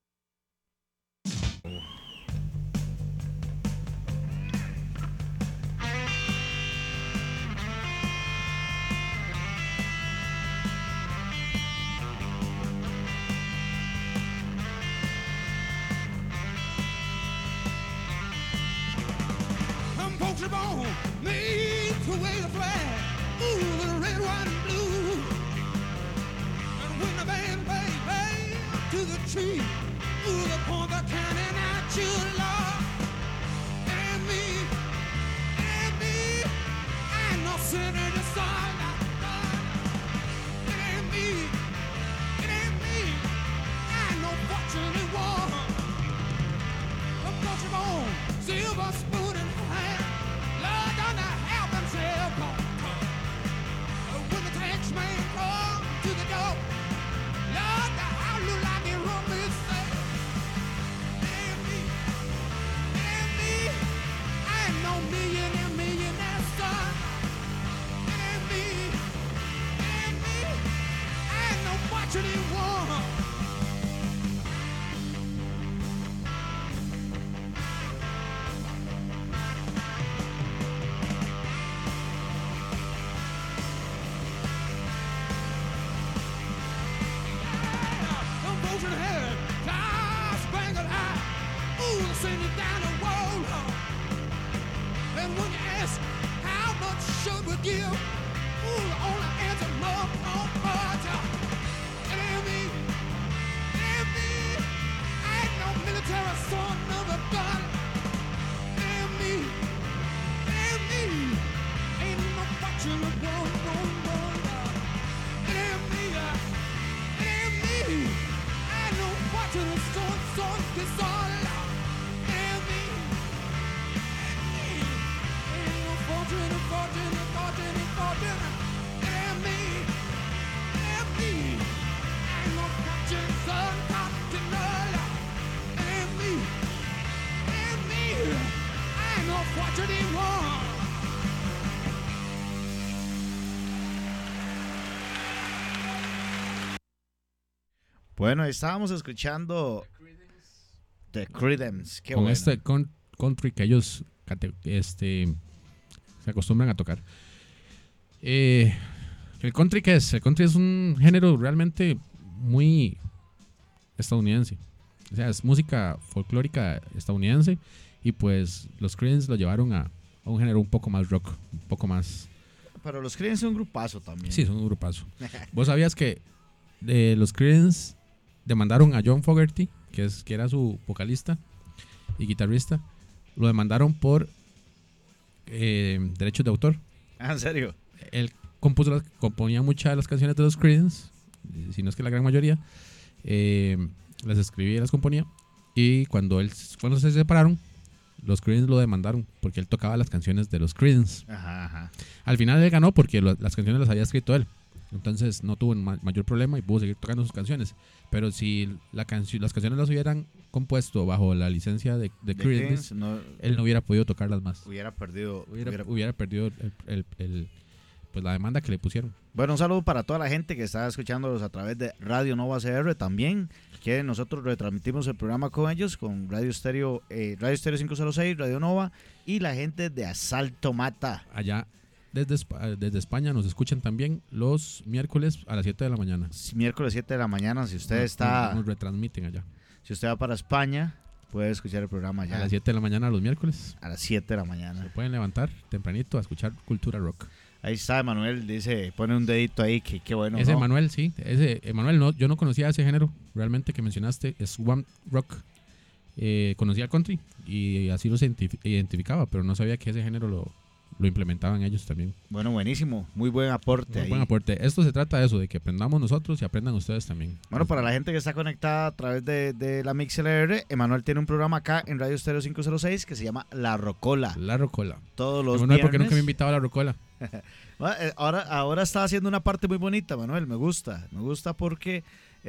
Some folks are born made to wave the flag. Ooh, the red, white, and blue. And when the band plays, play to the tree. Ooh, the point they're counting at you, Lord. And me, and me, I ain't no sinner to song. It ain't me, it ain't me, I ain't no fortunate one. A bunch of old silver spoon in hand. Lord, don't they help themselves come, come. When the tax man come to the door, Lord, the house look like it room is safe. It ain't me, And when you ask how much should we give, ooh, the only answer more, more, more. Enemy, enemy, I ain't no military son of a gun. Enemy, enemy, ain't no watching the one, one, one. Enemy, enemy, I ain't no watching the sun, sun, this all. Enemy, enemy, ain't no fortune, fortune, fortune, fortune. Enemy, enemy, ain't no watching sun, continental. Enemy, enemy, ain't no watching anyone. Bueno, estábamos escuchando The Creedence. Qué Con bueno. este con- country que ellos cate- este, se acostumbran a tocar. Eh, ¿El country qué es? El country es un género realmente muy estadounidense. O sea, es música folclórica estadounidense. Y pues los Creedence lo llevaron a, a un género un poco más rock, un poco más... Pero los Creedence son un grupazo también. Sí, son un grupazo. ¿Vos sabías que eh, los Creedence demandaron a John Fogerty, que, es, que era su vocalista y guitarrista, lo demandaron por eh, derechos de autor? Ah, ¿en serio? Él compuso las- componía muchas de las canciones de los Creedence, si no es que la gran mayoría, eh, las escribía y las componía. Y cuando, él, cuando se separaron, los Creedence lo demandaron porque él tocaba las canciones de los Creedence. Ajá, ajá. Al final él ganó porque lo- las canciones las había escrito él. Entonces no tuvo un ma- mayor problema y pudo seguir tocando sus canciones. Pero si la canci- las canciones las hubieran compuesto bajo la licencia de, de The Creedence, Creedence no él no hubiera podido tocarlas más. hubiera perdido. Hubiera, hubiera- hubiera perdido el- el- el- pues la demanda que le pusieron. Bueno, un saludo para toda la gente que está escuchándolos a través de Radio Nova C R también, que nosotros retransmitimos el programa con ellos, con Radio Estéreo, eh, Radio Estéreo quinientos seis, Radio Nova y la gente de Asalto Mata. Allá desde, Espa- desde España nos escuchan también los miércoles a las siete de la mañana. Miércoles siete de la mañana, si usted Nos- está, Nos retransmiten allá. si usted va para España, puede escuchar el programa A allá las siete de la mañana los miércoles. a las siete de la Se mañana. pueden levantar tempranito a escuchar Cultura Rock. Ahí está Emanuel, dice, pone un dedito ahí, que qué bueno. ese ¿no? Emanuel, sí. Ese Emanuel, no, yo no conocía ese género realmente que mencionaste. Es Swamp Rock. Eh, conocía el country y así lo identif- identificaba, pero no sabía que ese género lo, lo implementaban ellos también. Bueno, buenísimo, muy buen aporte Muy ahí. buen aporte. Esto se trata de eso, de que aprendamos nosotros y aprendan ustedes también. Bueno, para la gente que está conectada a través de, de la MixLR, Emanuel tiene un programa acá en Radio Estéreo quinientos seis que se llama La Rocola. La Rocola. Todos los Emanuel, ¿por qué viernes. nunca me invitaba a la Rocola? Bueno, eh, ahora, ahora está haciendo una parte muy bonita, Manuel, me gusta. Me gusta porque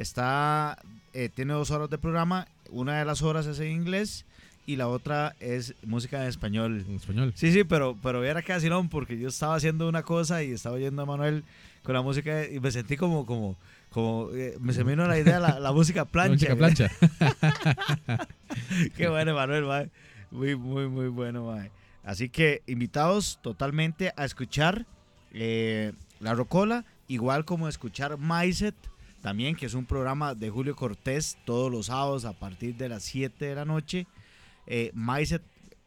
está eh, tiene dos horas de programa. Una de las horas es en inglés y la otra es música en español. En español. Sí, sí, pero, pero viera que así no, porque yo estaba haciendo una cosa y estaba oyendo a Manuel con la música y me sentí como, como, como, eh, me se me vino la idea, la, la música plancha. La música plancha. Qué bueno, Manuel, mae. Muy, muy, muy bueno, mae. Así que invitados totalmente a escuchar eh, La Rocola, igual como escuchar Maiset, también, que es un programa de Julio Cortés todos los sábados a partir de las siete de la noche. Eh, Maiset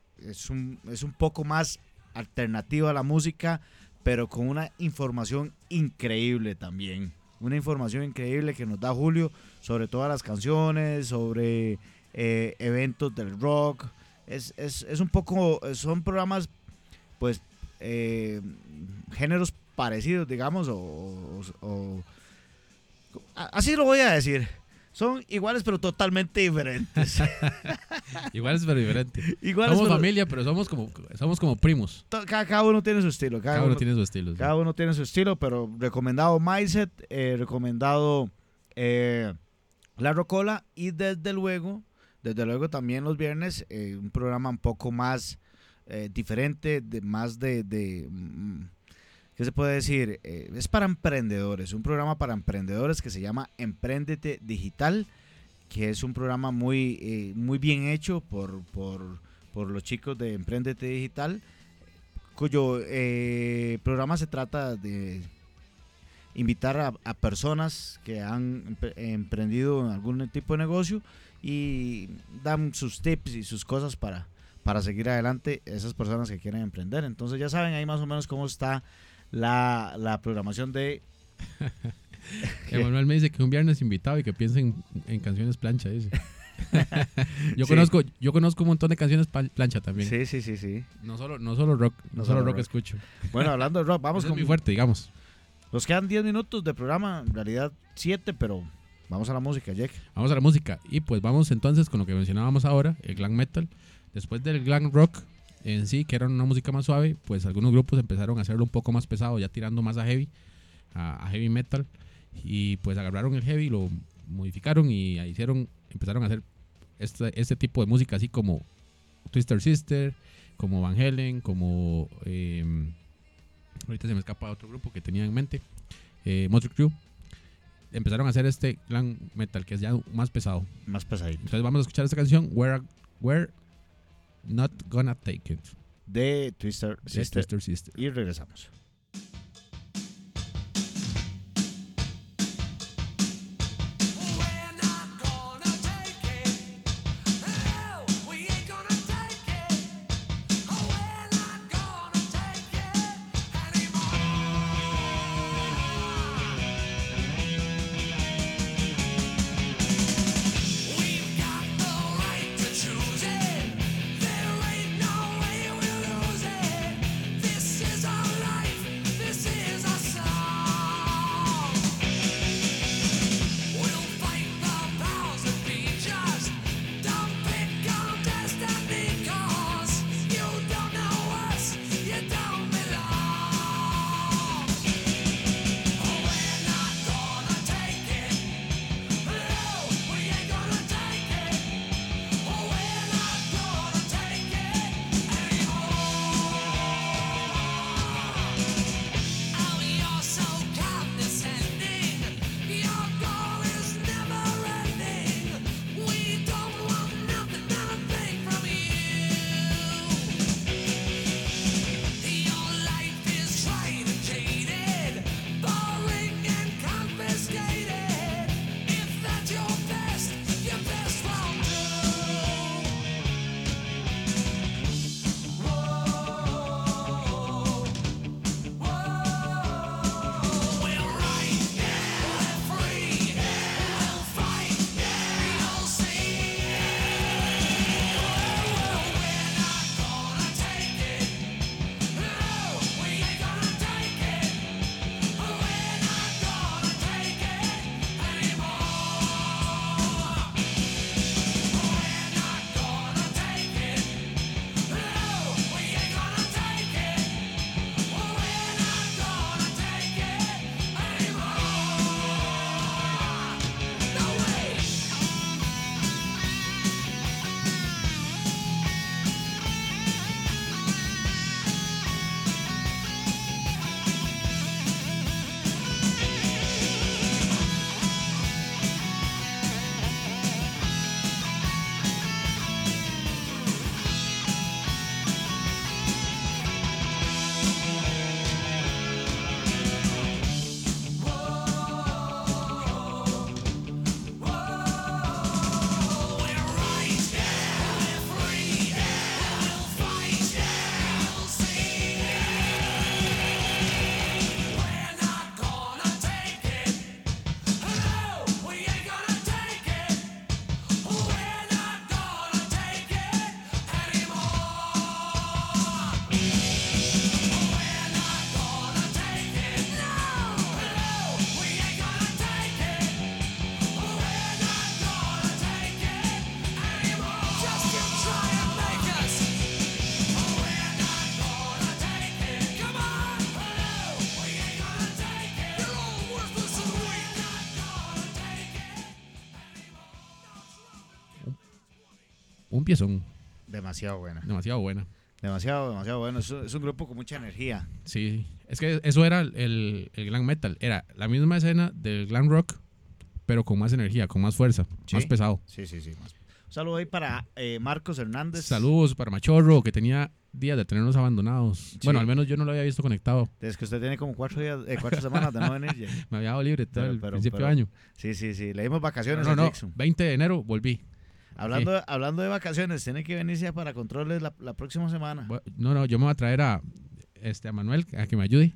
es un, es un poco más alternativo a la música, pero con una información increíble también. Una información increíble que nos da Julio sobre todas las canciones, sobre eh, eventos del rock. Es, es, es un poco, son programas, pues, eh, géneros parecidos, digamos, o, o- o- a- así lo voy a decir. Son iguales pero totalmente diferentes. Igual es pero diferente. Iguales Somos pero familia, pero somos como, somos como primos. to- cada, cada uno tiene su estilo. Cada, Cada uno uno, tiene su estilo. sí. cada uno tiene su estilo, pero recomendado Mindset, eh, recomendado eh, La Rocola y desde luego, desde luego también los viernes, eh, un programa un poco más eh, diferente, de, más de, de mm, ¿qué se puede decir? Eh, es para emprendedores, un programa para emprendedores que se llama Emprendete Digital, que es un programa muy, eh, muy bien hecho por, por, por los chicos de Emprendete Digital, cuyo eh, programa se trata de invitar a, a personas que han empre- emprendido en algún tipo de negocio y dan sus tips y sus cosas para, para seguir adelante esas personas que quieren emprender. Entonces ya saben ahí más o menos cómo está la, la programación de... Emanuel me dice que un viernes invitado y que piensen en, en canciones plancha, dice. yo Sí. conozco yo conozco un montón de canciones pa- plancha también. Sí, sí, sí, sí. No solo no solo rock, no, No solo solo rock, rock. escucho. Bueno, hablando de rock, vamos Eso es con... muy fuerte, digamos. Nos quedan diez minutos de programa, en realidad siete, pero vamos a la música, Jack. Vamos a la música y pues vamos entonces con lo que mencionábamos ahora, el glam metal. Después del glam rock en sí, que era una música más suave, pues algunos grupos empezaron a hacerlo un poco más pesado, ya tirando más a heavy, a, a heavy metal, y pues agarraron el heavy, lo modificaron y hicieron, empezaron a hacer este, este tipo de música así como Twisted Sister, como Van Halen, como eh, ahorita se me escapa otro grupo que tenía en mente, eh, Motley Crue. Empezaron a hacer este glam metal que es ya más pesado. Más pesadito. Entonces vamos a escuchar esta canción, We're, We're Not Gonna Take It, De Twister de Sister. Twisted Sister. Y regresamos. We're not gonna take it. No, we ain't gonna take it. We're not gonna take it anymore. We've got the right to choose it. There ain't no way we'll lose it. This is our life. This is our song. We'll fight the powers that be just. Don't pick on destiny, 'cause you don't know us, you don't belong. Oh, we're not gonna take it. No, we ain't gonna take it. Oh, we're not gonna take it anymore. Oh, you're so condescending. Your goal is never ending. We don't want nothing, nothing from you. Your life is tried and jaded, boring and confiscated. If that's your best, your best won't do. We're right, we're free, we'll fight, you'll see. We're not gonna take it. No, we ain't gonna take it. We're not gonna take it anymore. We're not gonna take it. No, we ain't gonna take it. We're not gonna take it anymore. No way. We're right, we're free, we'll fight, you'll see. We're not gonna take it. No, we ain't gonna take it. We're not gonna take it anymore. We're not gonna take it. No, no, we ain't gonna take it. We're not gonna take it anymore. Just you try and make us. We're not gonna take it. Come on. No, we ain't gonna take it. You're all worthless and weak. Not gonna take it Un piezón, Demasiado buena. demasiado buena. Demasiado, demasiado bueno. Es, un- es un grupo con mucha energía. Sí, es que eso era el, el, el glam metal, era la misma escena del glam rock, pero con más energía, con más fuerza, Sí. más pesado. Sí, sí, sí. Más. Un saludo ahí para eh, Marcos Hernández. Saludos para Machorro, que tenía días de tenernos abandonados. Bueno, al menos yo no lo había visto conectado. Es que usted tiene como cuatro días, eh, cuatro semanas de no venir. Jay. Me había dado libre todo Pero- el pero- principio pero- de año. Sí, sí, sí. Le dimos No, vacaciones no, a no. Jackson. veinte de enero volví. Hablando, de, hablando de vacaciones, tiene que venirse ya para controles la, la próxima semana. Bu- No, no, yo me voy a traer a, este, a Manuel a que me ayude.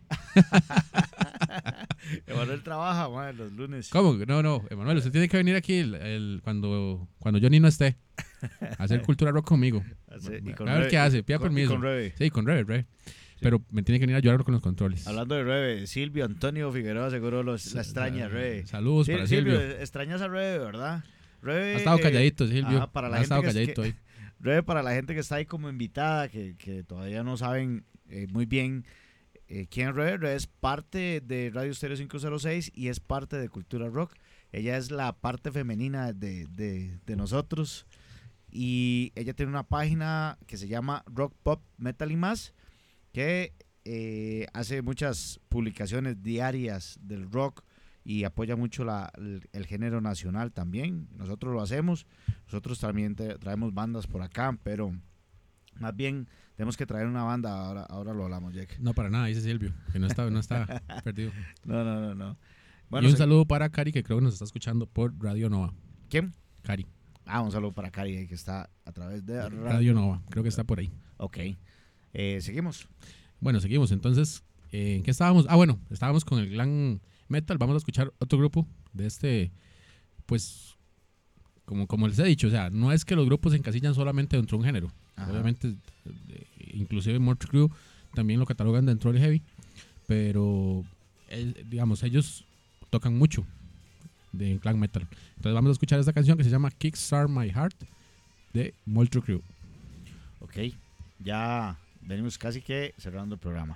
Emanuel trabaja, man, los lunes. ¿Cómo? No, no, Emanuel, usted tiene que venir aquí el, el- cuando, cuando Johnny no esté a hacer cultura rock conmigo. Hace- y A con ver Rebe- qué hace, pida con- y permiso. con Rebe. Sí, con Rebe, Rebe. Pero me tiene que venir a ayudar con los controles. Hablando de Rebe, Silvio Antonio Figueroa seguro los, la extraña, Rebe. Saludos Sí, para Silvio. extrañas a Rebe, ¿verdad? Rebe, Ha estado eh, calladito, Silvio. ajá, para la ha gente estado que es- calladito que- ahí. Rebe, para la gente que está ahí como invitada, que, que todavía no saben eh, muy bien eh, quién es Rebe. Rebe es parte de Radio Stereo cinco cero seis y es parte de Cultura Rock. Ella es la parte femenina de, de, de nosotros. Y ella tiene una página que se llama Rock Pop Metal y más, que eh, hace muchas publicaciones diarias del rock y apoya mucho la, el, el género nacional también. Nosotros lo hacemos. Nosotros también te- traemos bandas por acá, pero más bien tenemos que traer una banda. Ahora, ahora lo hablamos, Jack. No, para nada, dice Silvio, que no está, no está perdido. No, no, no, no. y Bueno, un se- saludo para Cari, que creo que nos está escuchando por Radio Nova. ¿quién? Cari, Ah, un saludo para Cari, eh, que está a través de Radio. Radio Nova, creo que está por ahí. Ok. Eh, seguimos. Bueno, seguimos. Entonces, eh, ¿en qué estábamos? Ah, bueno, estábamos con el glam metal. Vamos a escuchar otro grupo de este, pues, como, como les he dicho, o sea, no es que los grupos se encasillan solamente dentro de un género. Ajá. Obviamente, eh, inclusive Motley Crue también lo catalogan dentro del heavy, pero, eh, digamos, ellos tocan mucho de glam metal. Entonces vamos a escuchar esta canción que se llama Kickstart My Heart de Motley Crue. Ok. Ya venimos casi que cerrando el programa.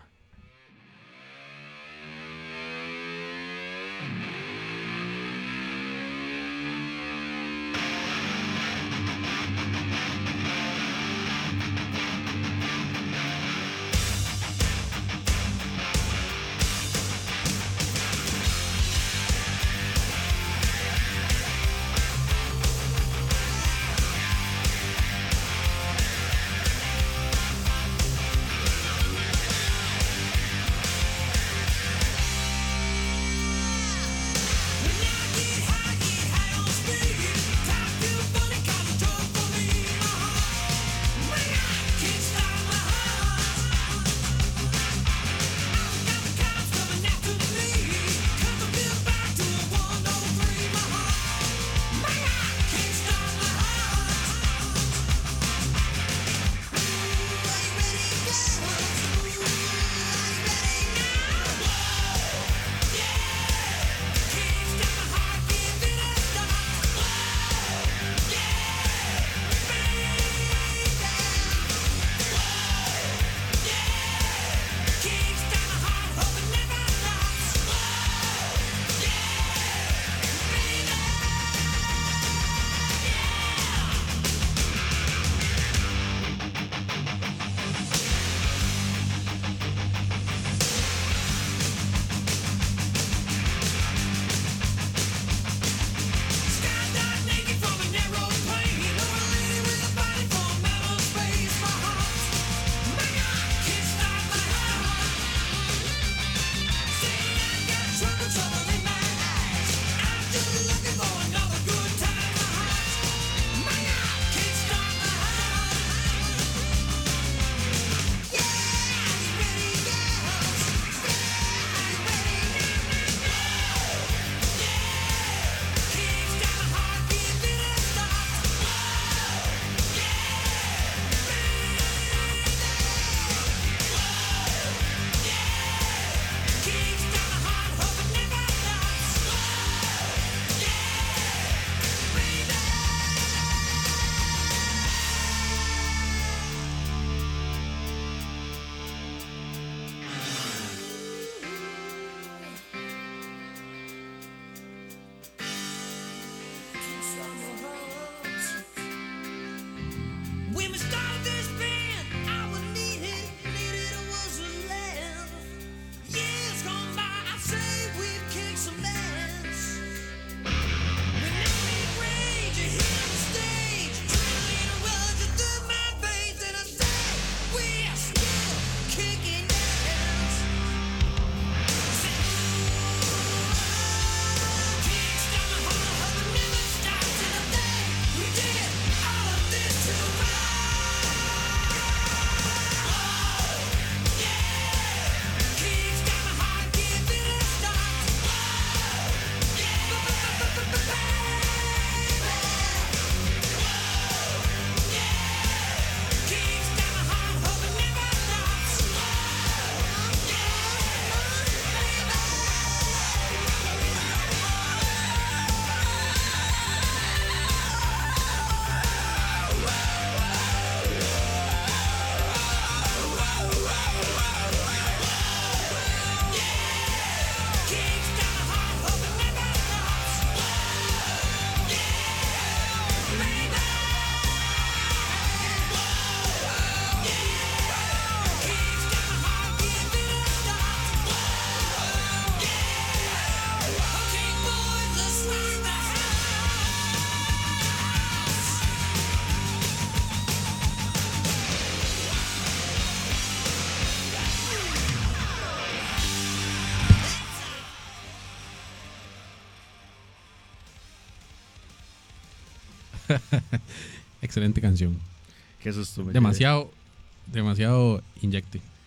Excelente canción. Qué susto. me Demasiado, demasiado inyecte. llevé.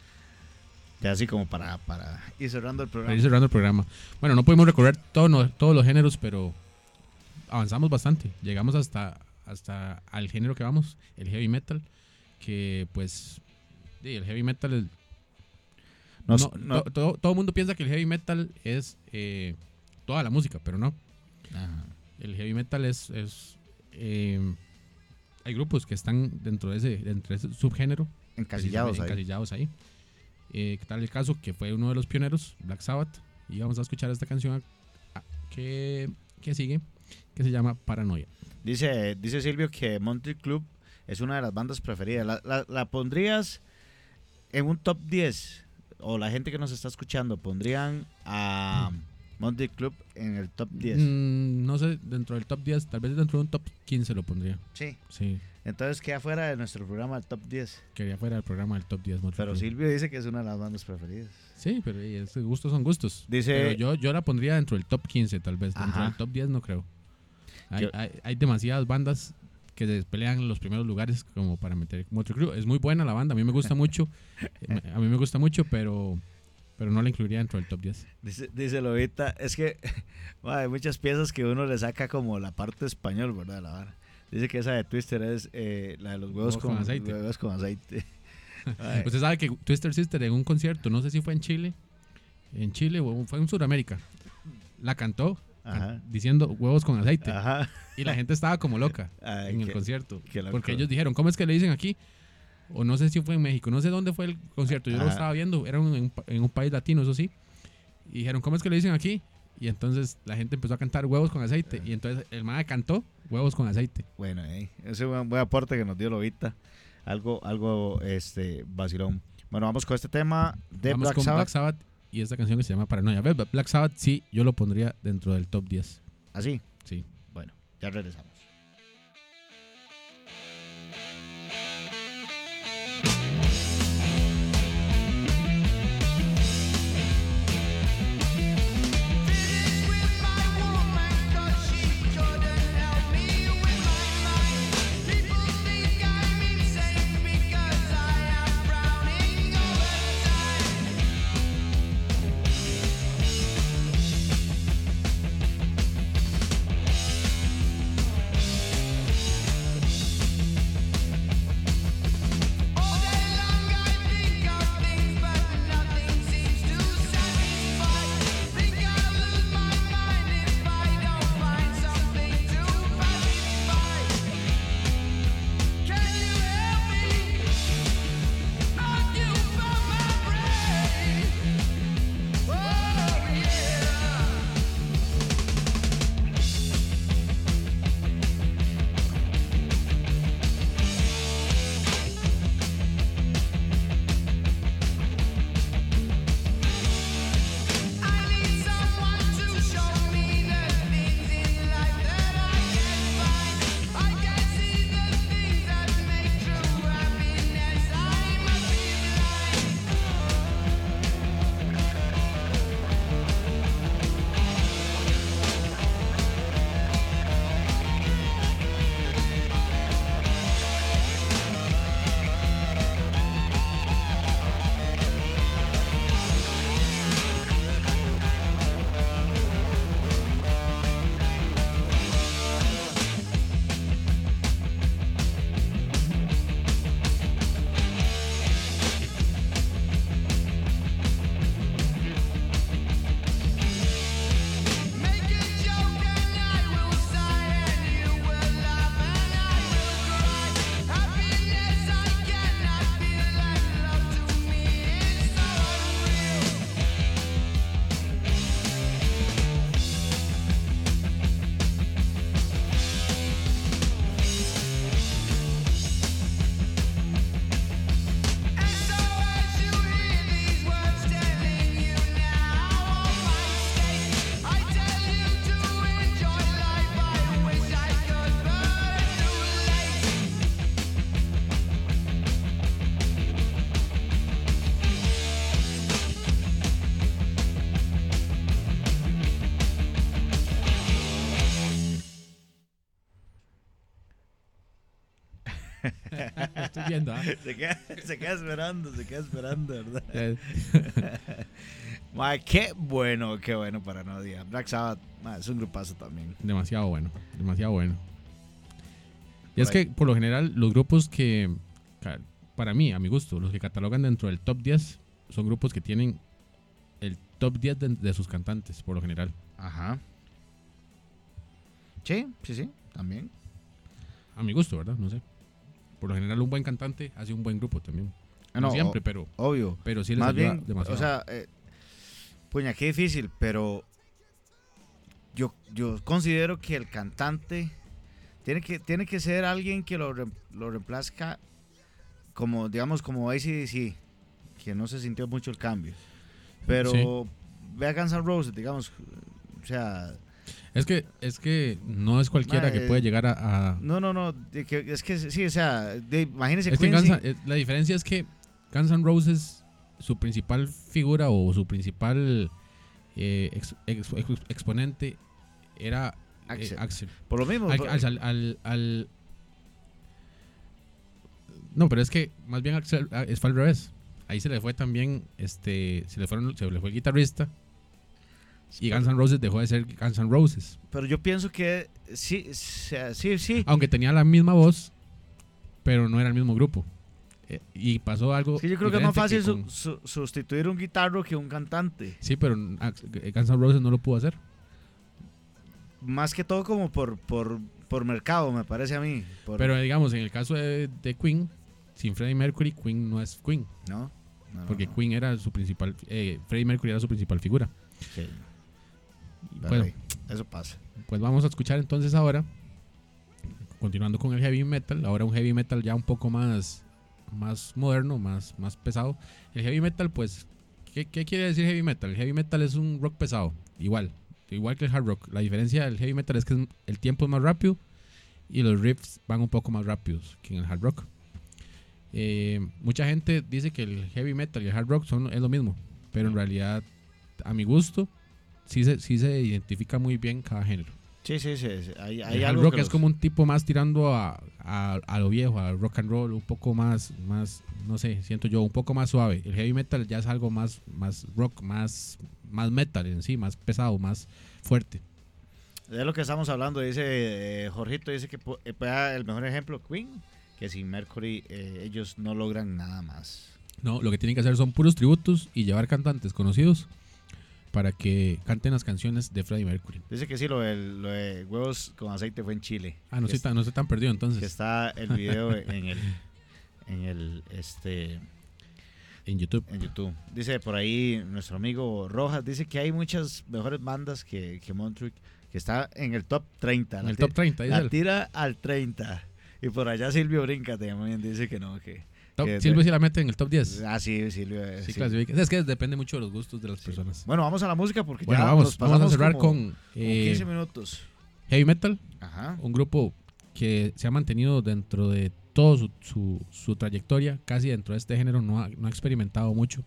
Ya así como para, para ir cerrando el Para programa. ir cerrando el programa. Bueno, no pudimos recorrer todo, no- todos los géneros, pero avanzamos bastante. Llegamos hasta, hasta al género que vamos, el heavy metal, que pues, sí, el heavy metal es- No, no, no- to- todo, todo el mundo piensa que el heavy metal es eh, toda la música, pero no. Ajá. El heavy metal es, es eh, hay grupos que están dentro de ese, dentro de ese subgénero, Encasillados precisamente ahí. encasillados ahí. Eh, ¿qué tal el caso? Que fue uno de los pioneros, Black Sabbath, y vamos a escuchar esta canción ah, que, que sigue, que se llama Paranoia. Dice, dice Silvio que Monty Club es una de las bandas preferidas. ¿La, la, la pondrías en un top diez? O la gente que nos está escuchando, ¿pondrían a Monty Club en el top diez? Mm, no sé, dentro del top diez, tal vez dentro de un top quince lo pondría. Sí. Sí, Entonces queda fuera de nuestro programa el top diez. quería fuera del programa del top diez. Motley Pero Crue. Silvio dice que es una de las bandas preferidas. Sí, pero eh, es- gustos son gustos. Dice- Pero yo, yo la pondría dentro del top quince, tal vez. Dentro Ajá. del top diez no creo. Hay, Yo- hay, hay demasiadas bandas que se pelean en los primeros lugares como para meter Motley Crue. Es muy buena la banda, a mí me gusta mucho. Eh, me- A mí me gusta mucho, pero, pero no la incluiría dentro del top diez. Dice, dice Lobita, es que ma, hay muchas piezas que uno le saca como la parte español, ¿verdad? de La vara. Dice que esa de Twister es eh, la de los huevos, Huevos con, con aceite. huevos con aceite. Ay, Usted sabe que Twister Sister en un concierto, no sé si fue en Chile, en Chile o fue en Sudamérica, la cantó Ajá. can- diciendo huevos con aceite. Ajá. Y la gente estaba como loca Ay, en el qué- concierto. qué loco. Porque ellos dijeron, ¿cómo es que le dicen aquí? O no sé si fue en México, no sé dónde fue el concierto. Yo lo Ajá. estaba viendo, era un- en, un pa- en un país latino, eso sí. Y dijeron, ¿cómo es que le dicen aquí? Y entonces la gente empezó a cantar huevos con aceite. Y entonces el man cantó huevos con aceite. Bueno, eh, ese es un buen, buen aporte que nos dio Lobita. Algo, algo este, vacilón. Bueno, vamos con este tema de Vamos Black con Sabbath. Black Sabbath y esta canción que se llama Paranoia. Ve, Black Sabbath sí, yo lo pondría dentro del top diez. Así. Sí. Bueno, ya regresamos. Thank viendo, ¿ah? Se queda, se queda esperando, se queda esperando, ¿verdad? Eh, Mae, qué bueno, qué bueno para no odiar. Black Sabbath, mae, es un grupazo también. Demasiado bueno, demasiado bueno. Y es Por ahí. que, por lo general, los grupos que, ca- para mí, a mi gusto, los que catalogan dentro del top diez, son grupos que tienen el top diez de, de sus cantantes, por lo general. Ajá. Sí, sí, sí, también. A mi gusto, ¿verdad? No sé. Por lo general, un buen cantante hace un buen grupo también. Ah, No, no, siempre, o- pero, Obvio. pero sí les Más ayuda bien, demasiado. o sea, eh, puña, qué difícil, pero yo, yo considero que el cantante tiene que, tiene que ser alguien que lo, rem- lo reemplazca como, digamos, como A C D C, que no se sintió mucho el cambio. Pero Sí. ve a Guns N' Roses, digamos, o sea, es que es que no es cualquiera Ma, que eh, puede llegar a... a- no, no, no, de que- es que sí, o sea, de, imagínese es que Quincy. Guns N- eh, la diferencia es que Guns N' Roses, su principal figura o su principal eh, ex- ex- ex- exponente era eh, Axl. Axl. Por lo mismo, Al, por- al- al- al- al- no, pero es que más bien Axl, ah, es fue al revés. Ahí se le fue también, este, se le fueron, se le fue el guitarrista y Guns N' Roses dejó de ser Guns N' Roses, pero yo pienso que sí, o sea, sí, sí. aunque tenía la misma voz, pero no era el mismo grupo. Eh, y pasó algo. Es que yo creo que es más diferente fácil que su- con- su- sustituir un guitarro que un cantante. Sí, pero Ax- Guns N' Roses no lo pudo hacer. Más que todo como por, por, por mercado, me parece a mí. Por- Pero digamos, en el caso de, de Queen, sin Freddie Mercury, Queen no es Queen. ¿No? No, no, Porque no. Queen era su principal. Eh, Freddie Mercury era su principal figura. Sí, pero Bueno, ahí, eso pasa. pues vamos a escuchar entonces ahora, continuando con el heavy metal, ahora un heavy metal ya un poco más, más moderno, más, más pesado. El heavy metal, pues, ¿qué, qué quiere decir heavy metal? El heavy metal es un rock pesado, igual, igual que el hard rock. La diferencia del heavy metal es que es- el tiempo es más rápido y los riffs van un poco más rápidos que en el hard rock. Eh, mucha gente dice que el heavy metal y el hard rock son, es lo mismo, pero en realidad, a mi gusto, sí se, sí se identifica muy bien cada género. Sí, sí, sí. sí. Hay, hay El hard algo rock que es los- como un tipo más tirando a, a, a lo viejo, al rock and roll, un poco más, más, no sé, siento yo, un poco más suave. El heavy metal ya es algo más, más rock, más, más metal en sí, más pesado, más fuerte. de lo que estamos hablando. Dice eh, Jorgito, dice que pu- eh, pueda- el mejor ejemplo, Queen, que sin Mercury eh, ellos no logran nada más. No, lo que tienen que hacer son puros tributos y llevar cantantes conocidos para que canten las canciones de Freddie Mercury. Dice que sí, lo de, lo de huevos con aceite fue en Chile. Ah, no que, estoy tan, no estoy tan perdido que entonces. está el video en el en el este En YouTube. en YouTube. Dice por ahí nuestro amigo Rojas, dice que hay muchas mejores bandas que, que Montreux, que está en el top treinta. En la el ti- top treinta, dice La él. tira al treinta. Y por allá Silvio Brinca también dice que no, que... Top- que- Silvio sí la mete en el top diez. Ah, sí, Silvio. eh, Sí, sí. clasifica. Es que depende mucho de los gustos de las personas. Bueno, vamos a la música porque Bueno, ya vamos, nos vamos a pasamos cerrar como- con como eh, quince minutos. Heavy Metal, Ajá. un grupo que se ha mantenido dentro de toda su, su, su trayectoria, casi dentro de este género, no ha, no ha experimentado mucho.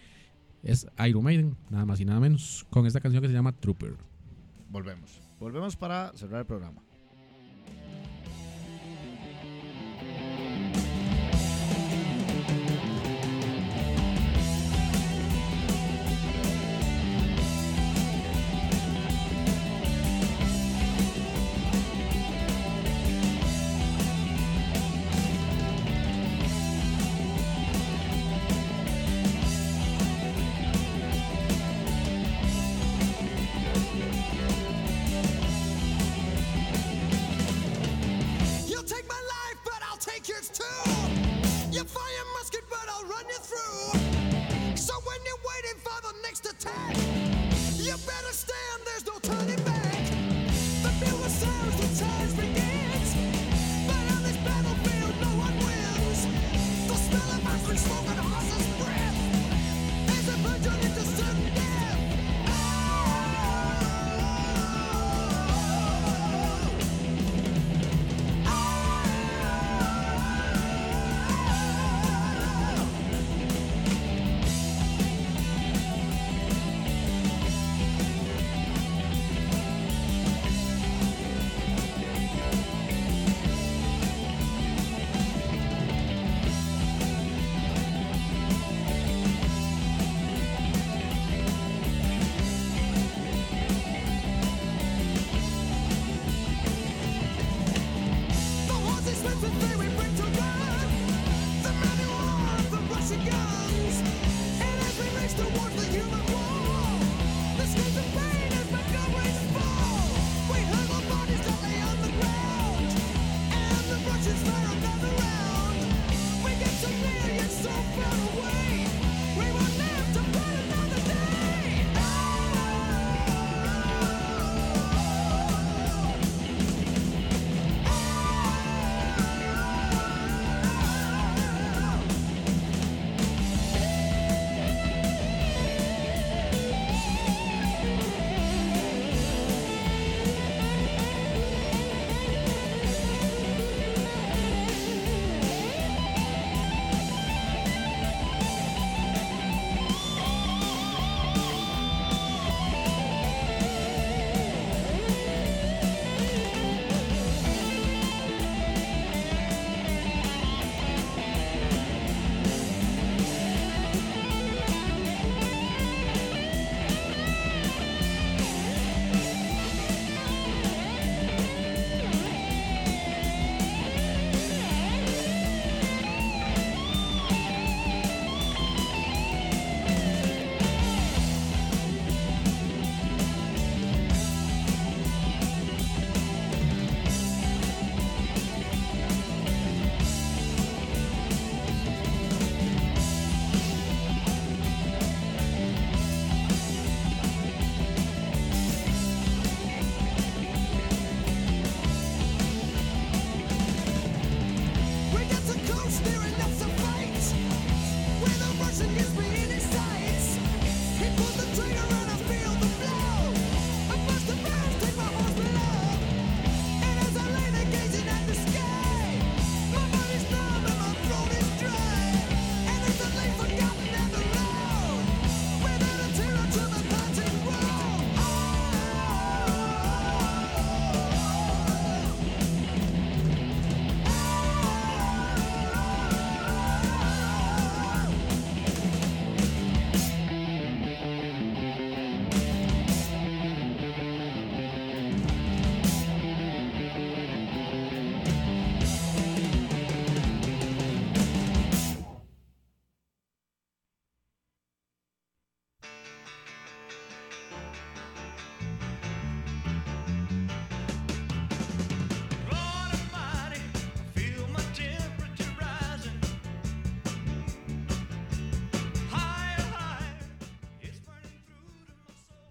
Es Iron Maiden, nada más y nada menos, con esta canción que se llama Trooper. Volvemos. Volvemos para cerrar el programa. You'll take my life, but I'll take yours too. You fire musket, but I'll run you through. So when you're waiting for the next attack, you better stand, there's no turning back. The bugle sounds, the charge begins. But on this battlefield, no one wins. The smell of iron smoke and a horse's breath is a virgin into sudden death.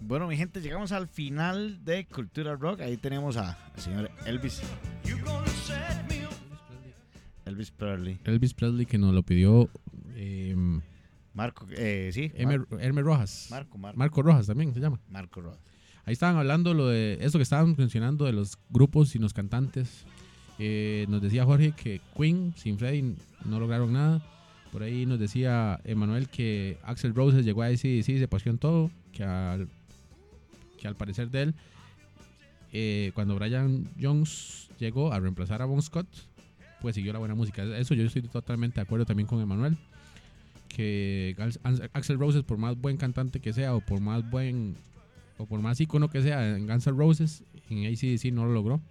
Bueno, mi gente, llegamos al final de Cultura Rock. Ahí tenemos a- al señor Elvis. Elvis Presley. Elvis Presley, que nos lo pidió eh, Marco, eh, sí. Hermes, Mar- Hermes Rojas. Marco, Marco. Marco Rojas también se llama. Marco Rojas. Ahí estaban hablando lo de eso que estaban mencionando de los grupos y los cantantes. Eh, nos decía Jorge que Queen sin Freddie no lograron nada. Por ahí nos decía Emanuel que Axl Rose llegó a decir sí, se paseó en todo, que al, que al parecer de él, eh, cuando Brian Jones llegó a reemplazar a Bon Scott, pues siguió la buena música. Eso yo estoy totalmente de acuerdo también con Emanuel, que Axl Rose, por más buen cantante que sea o por más buen o por más ícono que sea en Guns N' Roses, en A C D C no lo logró.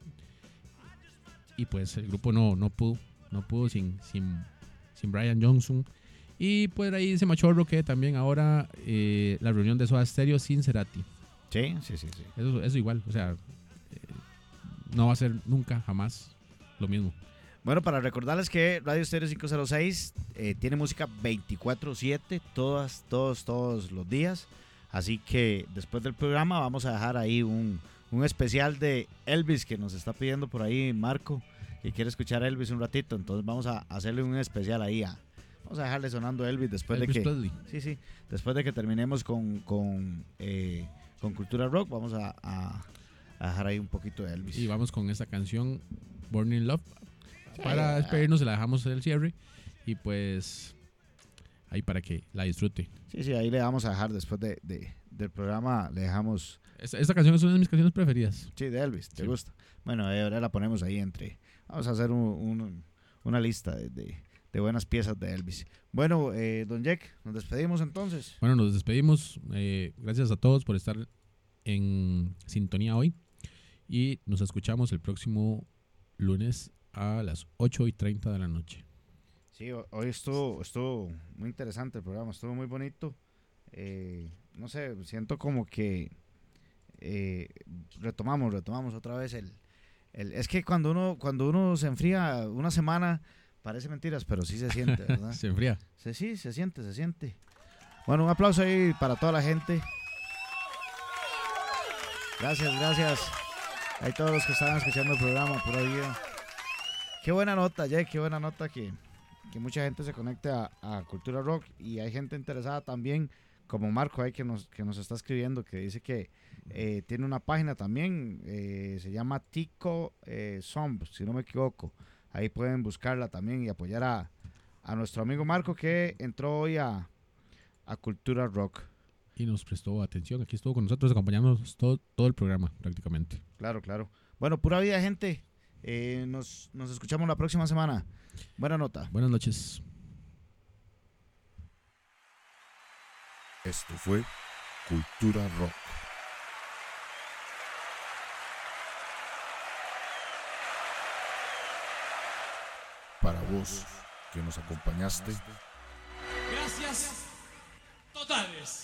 Y pues el grupo no, no pudo, no pudo sin, sin, sin Brian Johnson. Y pues ahí dice Machorro que también ahora eh, la reunión de Soda Stereo sin Cerati. Sí, sí, sí, sí. Eso, eso igual, o sea, eh, no va a ser nunca, jamás lo mismo. Bueno, para recordarles que Radio Stereo quinientos seis eh, tiene música veinticuatro siete, todas, todos, todos los días. Así que después del programa vamos a dejar ahí un, un especial de Elvis que nos está pidiendo por ahí Marco, que quiere escuchar a Elvis un ratito. Entonces vamos a hacerle un especial ahí. A, vamos a dejarle sonando Elvis después Elvis de que... Presley. Sí, sí. Después de que terminemos con, con, eh, con Cultura Rock, vamos a, a, a dejar ahí un poquito de Elvis. Y vamos con esta canción, Born in Love. Sí. Para despedirnos, se la dejamos el cierre. Y pues, ahí para que la disfrute. Sí, sí, ahí le vamos a dejar después de, de- del programa, le dejamos... Esta, esta canción es una de mis canciones preferidas. Sí, de Elvis, ¿te Sí. gusta? Bueno, eh, ahora la ponemos ahí entre... Vamos a hacer un- un- una lista de, de- de buenas piezas de Elvis. Bueno, eh, don Jack, nos despedimos entonces. Bueno, nos despedimos. Eh, gracias a todos por estar en sintonía hoy. Y nos escuchamos el próximo lunes a las ocho y treinta de la noche. Sí, ho- hoy estuvo, estuvo muy interesante el programa, estuvo muy bonito. Eh, no sé, siento como que eh, retomamos, retomamos otra vez el, el... Es que cuando uno, cuando uno se enfría una semana, parece mentiras, pero sí se siente, ¿verdad? Se enfría. Se, sí, se siente, se siente. Bueno, un aplauso ahí para toda la gente. Gracias, gracias. Hay todos los que estaban escuchando el programa, pura vida. Qué buena nota, Jack, qué buena nota que, que mucha gente se conecte a, a Cultura Rock y hay gente interesada también, como Marco ahí que nos, que nos está escribiendo, que dice que eh, tiene una página también, eh, se llama Tico eh, Zomb, si no me equivoco. Ahí pueden buscarla también y apoyar a, a nuestro amigo Marco que entró hoy a, a Cultura Rock. Y nos prestó atención. Aquí estuvo con nosotros acompañándonos todo, todo el programa prácticamente. Claro, claro. Bueno, pura vida, gente. Eh, nos, nos escuchamos la próxima semana. Buena nota. Buenas noches. Esto fue Cultura Rock. Para vos que nos acompañaste, Gracias totales.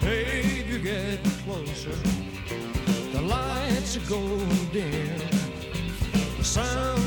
Babe, you're getting closer. The lights are going dim. The sound